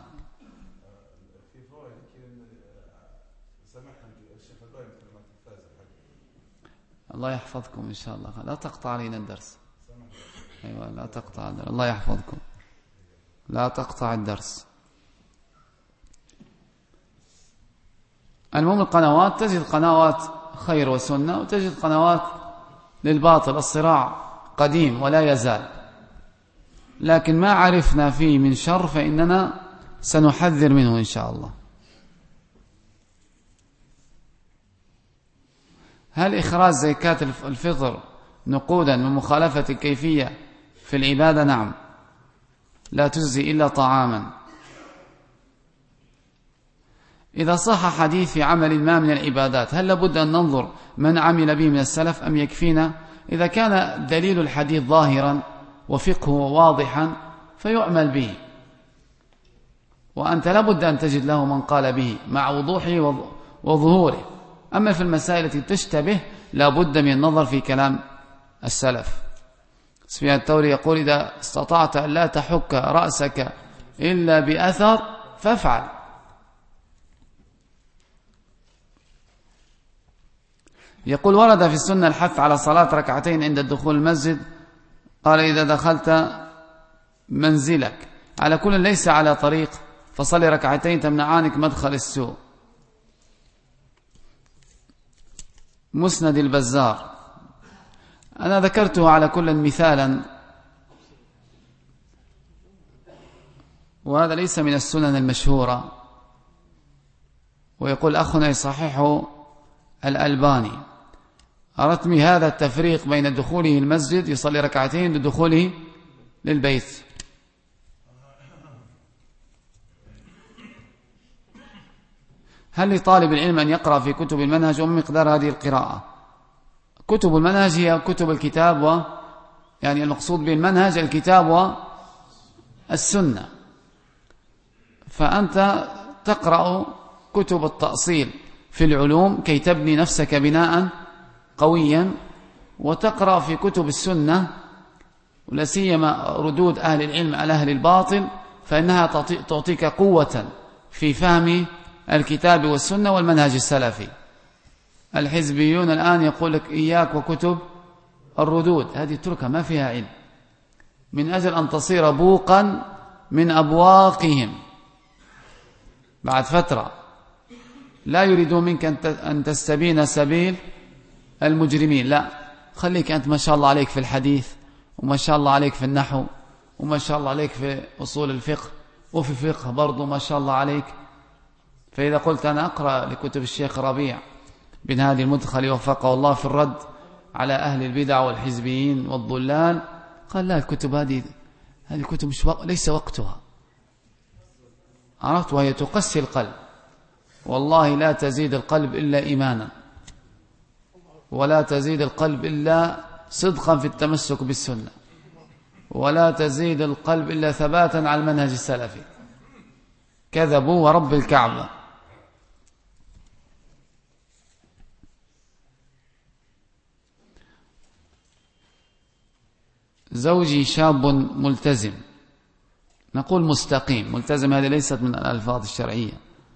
الله يحفظكم إن شاء الله، لا تقطع علينا الدرس. أيوة، لا تقطع الدرس. الله يحفظكم، لا تقطع الدرس. المهم القنوات، تجد قنوات خير وسنة وتجد قنوات للباطل، الصراع قديم ولا يزال، لكن ما عرفنا فيه من شر فإننا سنحذر منه إن شاء الله. هل إخراج زكاة الفطر نقودا من مخالفة الكيفية في العبادة؟ نعم، لا تجزي إلا طعاما. إذا صح حديث في عمل ما من العبادات هل لابد أن ننظر من عمل به من السلف أم يكفينا؟ إذا كان دليل الحديث ظاهرا وفقه واضحا فيعمل به، وأنت لابد أن تجد له من قال به مع وضوحه وظهوره. أما في المسائل التي تشتبه لابد من النظر في كلام السلف. سفيان الثوري يقول: إذا استطعت أن لا تحك رأسك إلا بأثر فافعل. يقول: ورد في السنة الحث على صلاة ركعتين عند الدخول المسجد، قال: إذا دخلت منزلك، على كل ليس على طريق فصلي ركعتين تمنعانك مدخل السوء. مسند البزار. أنا ذكرته على كل مثالا، وهذا ليس من السنن المشهورة، ويقول أخنا يصححه الألباني. أردت من هذا التفريق بين دخوله المسجد يصلي ركعتين لدخوله للبيت. هل لطالب العلم أن يقرأ في كتب المنهج وما مقدار هذه القراءة؟ كتب المنهج هي كتب الكتاب، و يعني المقصود بالمنهج الكتاب والسنة، فأنت تقرأ كتب التأصيل في العلوم كي تبني نفسك بناء قويا، وتقرأ في كتب السنة ولا سيما ردود أهل العلم على أهل الباطل، فإنها تعطيك قوة في فهم الكتاب والسنة والمنهج السلفي. الحزبيون الآن يقول لك إياك وكتب الردود، هذه تركة ما فيها علم، من أجل أن تصير بوقا من أبواقهم بعد فترة. لا يريدون منك أن تستبين سبيل المجرمين، لا، خليك أنت ما شاء الله عليك في الحديث، وما شاء الله عليك في النحو، وما شاء الله عليك في أصول الفقه، وفي الفقه برضو ما شاء الله عليك. فإذا قلت أنا أقرأ لكتب الشيخ ربيع بن هادي المدخلي وفقه الله في الرد على أهل البدع والحزبيين والضلال، قال لا، الكتب هذه هذه كتب مش وق... ليس وقتها، عرفت، وهي تقسي القلب. والله لا تزيد القلب إلا إيمانا، ولا تزيد القلب إلا صدقا في التمسك بالسنة، ولا تزيد القلب إلا ثباتا على المنهج السلفي. كذبوا ورب الكعبة. زوجي شاب ملتزم، نقول مستقيم، ملتزم هذه ليست من الألفاظ الشرعية،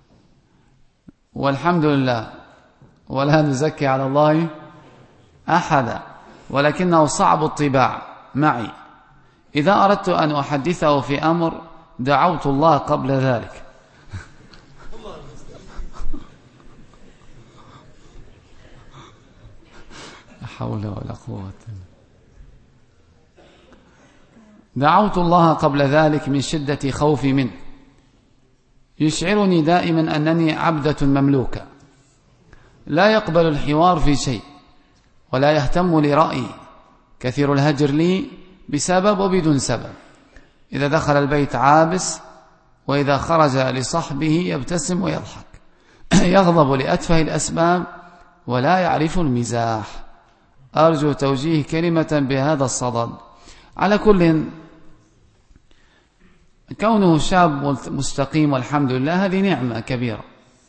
والحمد لله، ولا نزكي على الله أحدا، ولكنه صعب الطباع معي. إذا أردت أن أحدثه في أمر دعوت الله قبل ذلك. لا حول ولا قوة. دعوت الله قبل ذلك من شدة خوفي منه، يشعرني دائما أنني عبدة مملوكة، لا يقبل الحوار في شيء ولا يهتم لرأيي، كثير الهجر لي بسبب وبدون سبب. إذا دخل البيت عابس، وإذا خرج لصحبه يبتسم ويضحك، يغضب لأتفه الأسباب ولا يعرف المزاح. أرجو توجيه كلمة بهذا الصدد. على كل، كونه شاب مستقيم والحمد لله هذه نعمة كبيرة.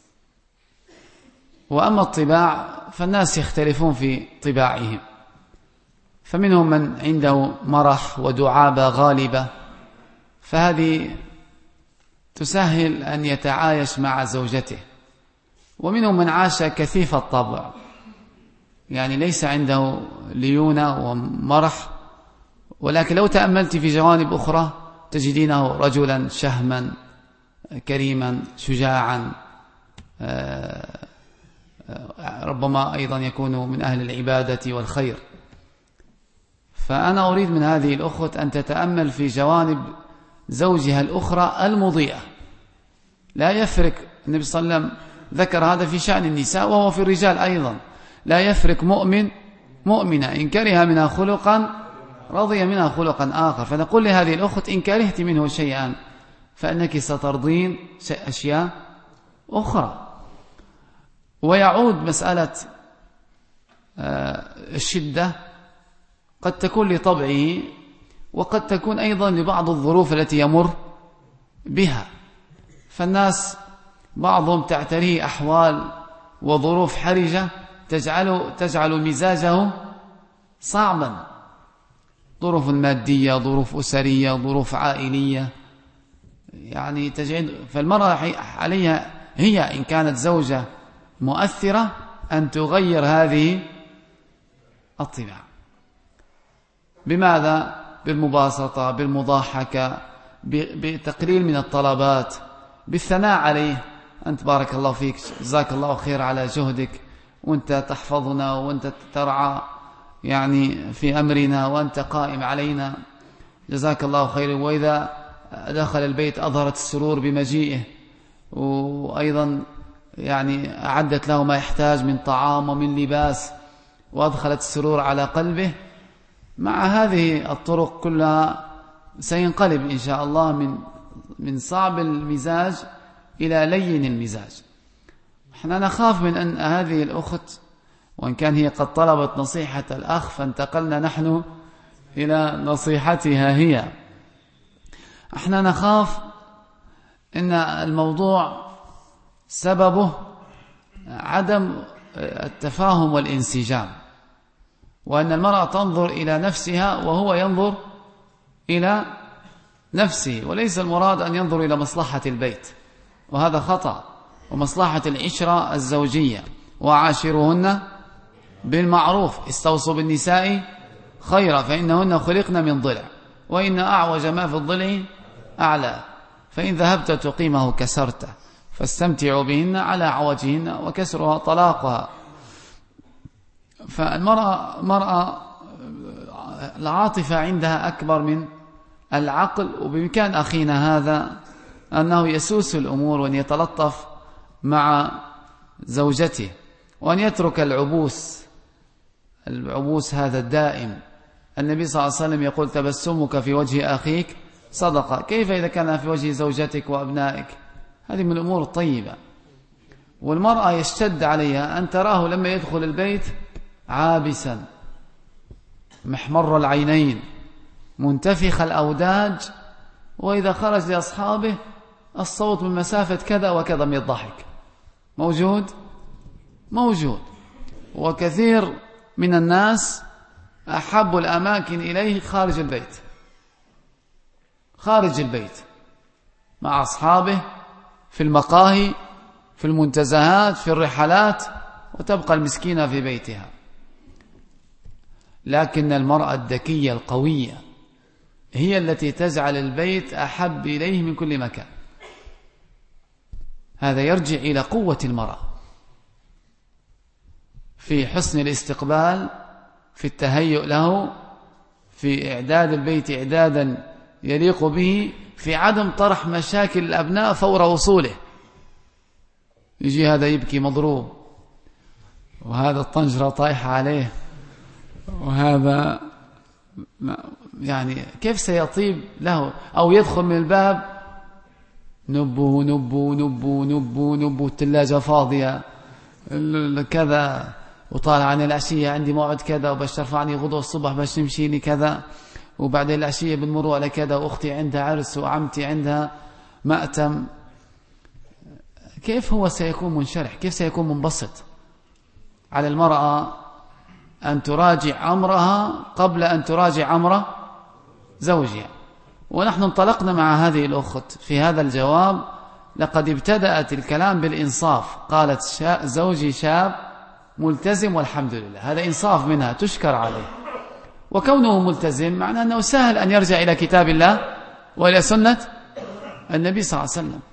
وأما الطباع فالناس يختلفون في طباعهم، فمنهم من عنده مرح ودعابة غالبة، فهذه تسهل أن يتعايش مع زوجته، ومنهم من عاش كثيف الطبع، يعني ليس عنده ليونة ومرح، ولكن لو تأملت في جوانب أخرى تجدينه رجلا شهما كريما شجاعا، ربما أيضا يكون من أهل العبادة والخير. فأنا أريد من هذه الأخت أن تتأمل في جوانب زوجها الأخرى المضيئة. لا يفرق، النبي صلى الله عليه وسلم ذكر هذا في شأن النساء وهو في الرجال أيضا. لا يفرق مؤمن مؤمنة، إن كره منها خلقا رضي منها خلقا آخر. فنقول لهذه الأخت إن كرهت منه شيئا فإنك سترضين أشياء أخرى. ويعود مسألة الشدة قد تكون لطبعه، وقد تكون أيضا لبعض الظروف التي يمر بها. فالناس بعضهم تعتريه أحوال وظروف حرجة تجعل, تجعل مزاجه صعبا، ظروف مادية، ظروف أسرية، ظروف عائلية، يعني تجعل. فالمرأة عليها هي إن كانت زوجة مؤثرة أن تغير هذه الطباع. بماذا؟ بالمباسطة، بالمضاحكة، بتقليل من الطلبات، بالثناء عليه. أنت بارك الله فيك، جزاك الله خير على جهدك، وأنت تحفظنا، وأنت ترعى يعني في أمرنا، وأنت قائم علينا، جزاك الله خير. وإذا دخل البيت أظهرت السرور بمجيئه، وأيضا يعني أعدت له ما يحتاج من طعام ومن لباس، وأدخلت السرور على قلبه. مع هذه الطرق كلها سينقلب إن شاء الله من من صعب المزاج إلى لين المزاج. احنا نخاف من أن هذه الأخت، وإن كان هي قد طلبت نصيحة الأخ فانتقلنا نحن إلى نصيحتها هي، احنا نخاف أن الموضوع سببه عدم التفاهم والانسجام، وأن المرأة تنظر إلى نفسها وهو ينظر إلى نفسه، وليس المراد أن ينظر إلى مصلحة البيت، وهذا خطأ، ومصلحة العشرة الزوجية. وعاشرهن بالمعروف، استوصوا بالنساء خيرا فإنهن خلقن من ضلع، وإن أعوج ما في الضلع أعلى، فإن ذهبت تقيمه كسرته، فاستمتعوا بهن على عوجهن، وكسرها طلاقها. فالمرأة مرأة العاطفة عندها أكبر من العقل، وبإمكان أخينا هذا أنه يسوس الأمور وأن يتلطف مع زوجته، وأن يترك العبوس العبوس هذا الدائم. النبي صلى الله عليه وسلم يقول تبسمك في وجه أخيك صدقة، كيف إذا كان في وجه زوجتك وأبنائك؟ هذه من الأمور الطيبة. والمرأة يشتد عليها أن تراه لما يدخل البيت عابسا محمر العينين منتفخ الأوداج، وإذا خرج لأصحابه الصوت من مسافة كذا وكذا من الضحك. موجود موجود وكثير من الناس أحب الأماكن إليه خارج البيت، خارج البيت مع أصحابه، في المقاهي، في المنتزهات، في الرحلات، وتبقى المسكينة في بيتها. لكن المرأة الذكية القوية هي التي تجعل البيت أحب إليه من كل مكان. هذا يرجع إلى قوة المرأة في حسن الاستقبال، في التهيؤ له، في إعداد البيت إعدادا يليق به، في عدم طرح مشاكل الأبناء فور وصوله. يجي هذا يبكي مضروب، وهذا الطنجرة طايحة عليه، وهذا يعني كيف سيطيب له؟ أو يدخل من الباب نبو نبو نبو نبو نبو الثلاجة فاضية كذا، وطالع عن العشية عندي موعد كذا، وباش ترفعني غدوة الصبح باش نمشي لي كذا، وبعد العشية بنمر على كذا، وأختي عندها عرس، وعمتي عندها مأتم. كيف هو سيكون منشرح؟ كيف سيكون منبسط؟ على المرأة أن تراجع أمرها قبل أن تراجع أمر زوجها. ونحن انطلقنا مع هذه الأخت في هذا الجواب، لقد ابتدأت الكلام بالإنصاف. قالت شا زوجي شاب ملتزم والحمد لله، هذا إنصاف منها تشكر عليه. وكونه ملتزم معناه أنه سهل أن يرجع إلى كتاب الله وإلى سنة النبي صلى الله عليه وسلم.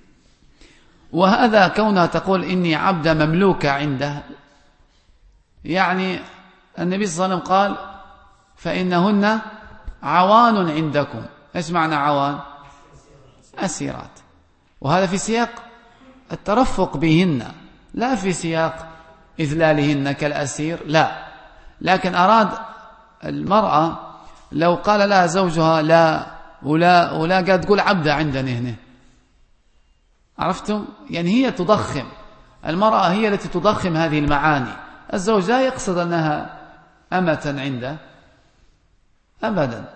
وهذا كونها تقول إني عبد مملوكة عنده، يعني النبي صلى الله عليه وسلم قال فإنهن عوان عندكم. إيش معنى عوان؟ أسيرات. وهذا في سياق الترفق بهن، لا في سياق إذلالهن كالأسير، لا. لكن أراد المرأة لو قال لها زوجها لا ولا ولا قاعد تقول عبدة عندنا هنا، عرفتم؟ يعني هي تضخم، المرأة هي التي تضخم هذه المعاني. الزوج لا يقصد أنها أمة عنده أبدا.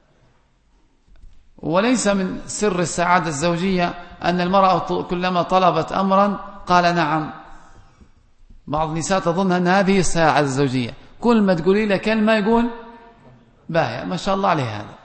وليس من سر السعادة الزوجية أن المرأة كلما طلبت أمرا قال نعم. بعض النساء تظن أن هذه السعادة الزوجية، كل ما تقولي له كلمة يقول باهي ما شاء الله عليه هذا.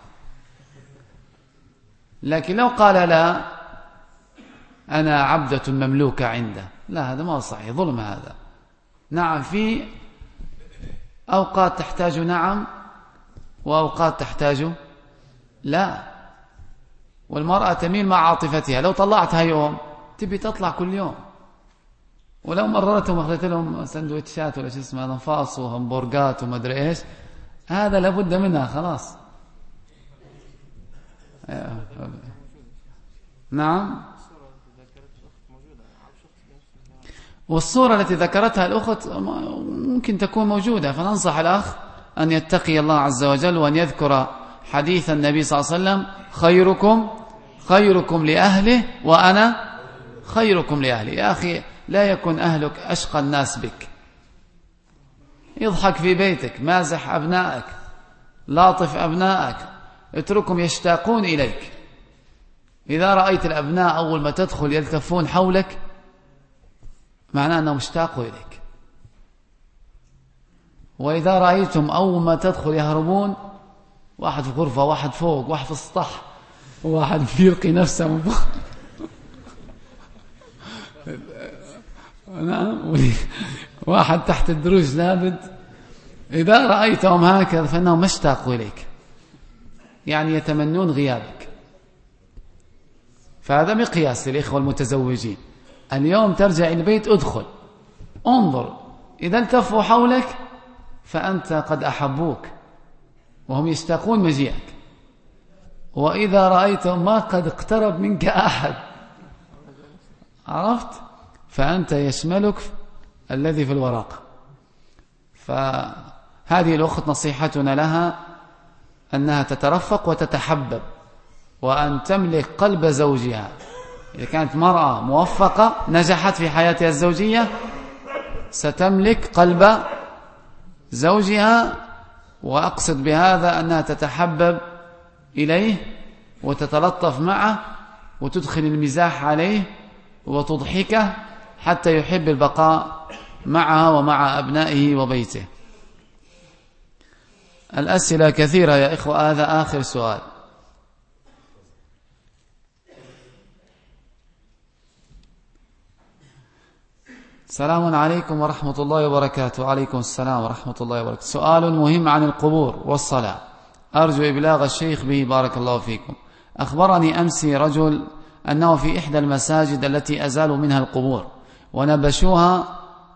لكن لو قال لا أنا عبدة مملوكة عنده، لا هذا ما هو صحيح، ظلم هذا. نعم في أوقات تحتاج نعم وأوقات تحتاج لا. والمرأة تميل مع عاطفتها، لو طلعتها يوم تبي تطلع كل يوم، ولو مررتهم أخذت لهم سندويتشات ولا شو اسمه هذا فاص وهمبرجات وما أدري إيش، هذا لابد منها خلاص. نعم. والصورة التي ذكرتها الأخت ممكن تكون موجودة، فننصح الأخ أن يتقي الله عز وجل وأن يذكر حديث النبي صلى الله عليه وسلم خيركم خيركم لأهله وأنا خيركم لأهلي. يا أخي لا يكن أهلك أشقى الناس بك، يضحك في بيتك، مازح أبنائك، لاطف أبنائك، اتركهم يشتاقون إليك. إذا رأيت الأبناء أول ما تدخل يلتفون حولك معناه أنهم اشتاقوا إليك، وإذا رأيتم أول ما تدخل يهربون، واحد في غرفة واحد فوق واحد في السطح واحد يلقي نفسه من فوق نعم واحد تحت الدروج لابد، إذا رأيتهم هكذا فإنهم اشتاقوا إليك، يعني يتمنون غيابك. فهذا مقياس للإخوة المتزوجين. اليوم ترجع إلى البيت ادخل انظر، إذا التفوا حولك فأنت قد أحبوك وهم يشتاقون مجيئك، وإذا رأيتهم ما قد اقترب منك أحد عرفت فأنت يشملك الذي في الورقة. فهذه الأخت نصيحتنا لها أنها تترفق وتتحبب وأن تملك قلب زوجها. إذا كانت مرأة موفقة نجحت في حياتها الزوجية ستملك قلب زوجها، وأقصد بهذا أنها تتحبب إليه وتتلطف معه وتدخل المزاح عليه وتضحكه حتى يحب البقاء معها ومع أبنائه وبيته. الأسئلة كثيرة يا إخوة، هذا آخر سؤال. السلام عليكم ورحمة الله وبركاته. وعليكم السلام ورحمة الله وبركاته. سؤال مهم عن القبور والصلاة، أرجو إبلاغ الشيخ به بارك الله فيكم. أخبرني أمسي رجل أنه في إحدى المساجد التي أزالوا منها القبور ونبشوها،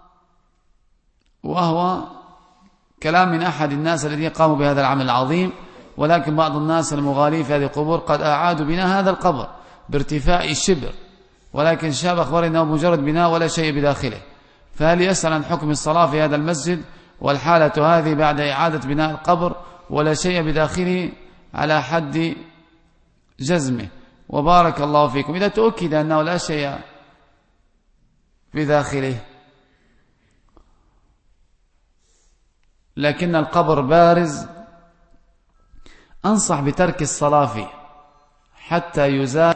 وهو كلام من أحد الناس الذين قاموا بهذا العمل العظيم، ولكن بعض الناس المغالين في هذه القبور قد أعادوا بناء هذا القبر بارتفاع الشبر، ولكن الشاب أخبر أنه مجرد بناء ولا شيء بداخله، فهل يسأل عن حكم الصلاة في هذا المسجد والحالة هذه بعد إعادة بناء القبر ولا شيء بداخله على حد جزمه؟ وبارك الله فيكم. إذا تؤكد أنه لا شيء بداخله لكن القبر بارز، أنصح بترك الصلاة فيه حتى يزال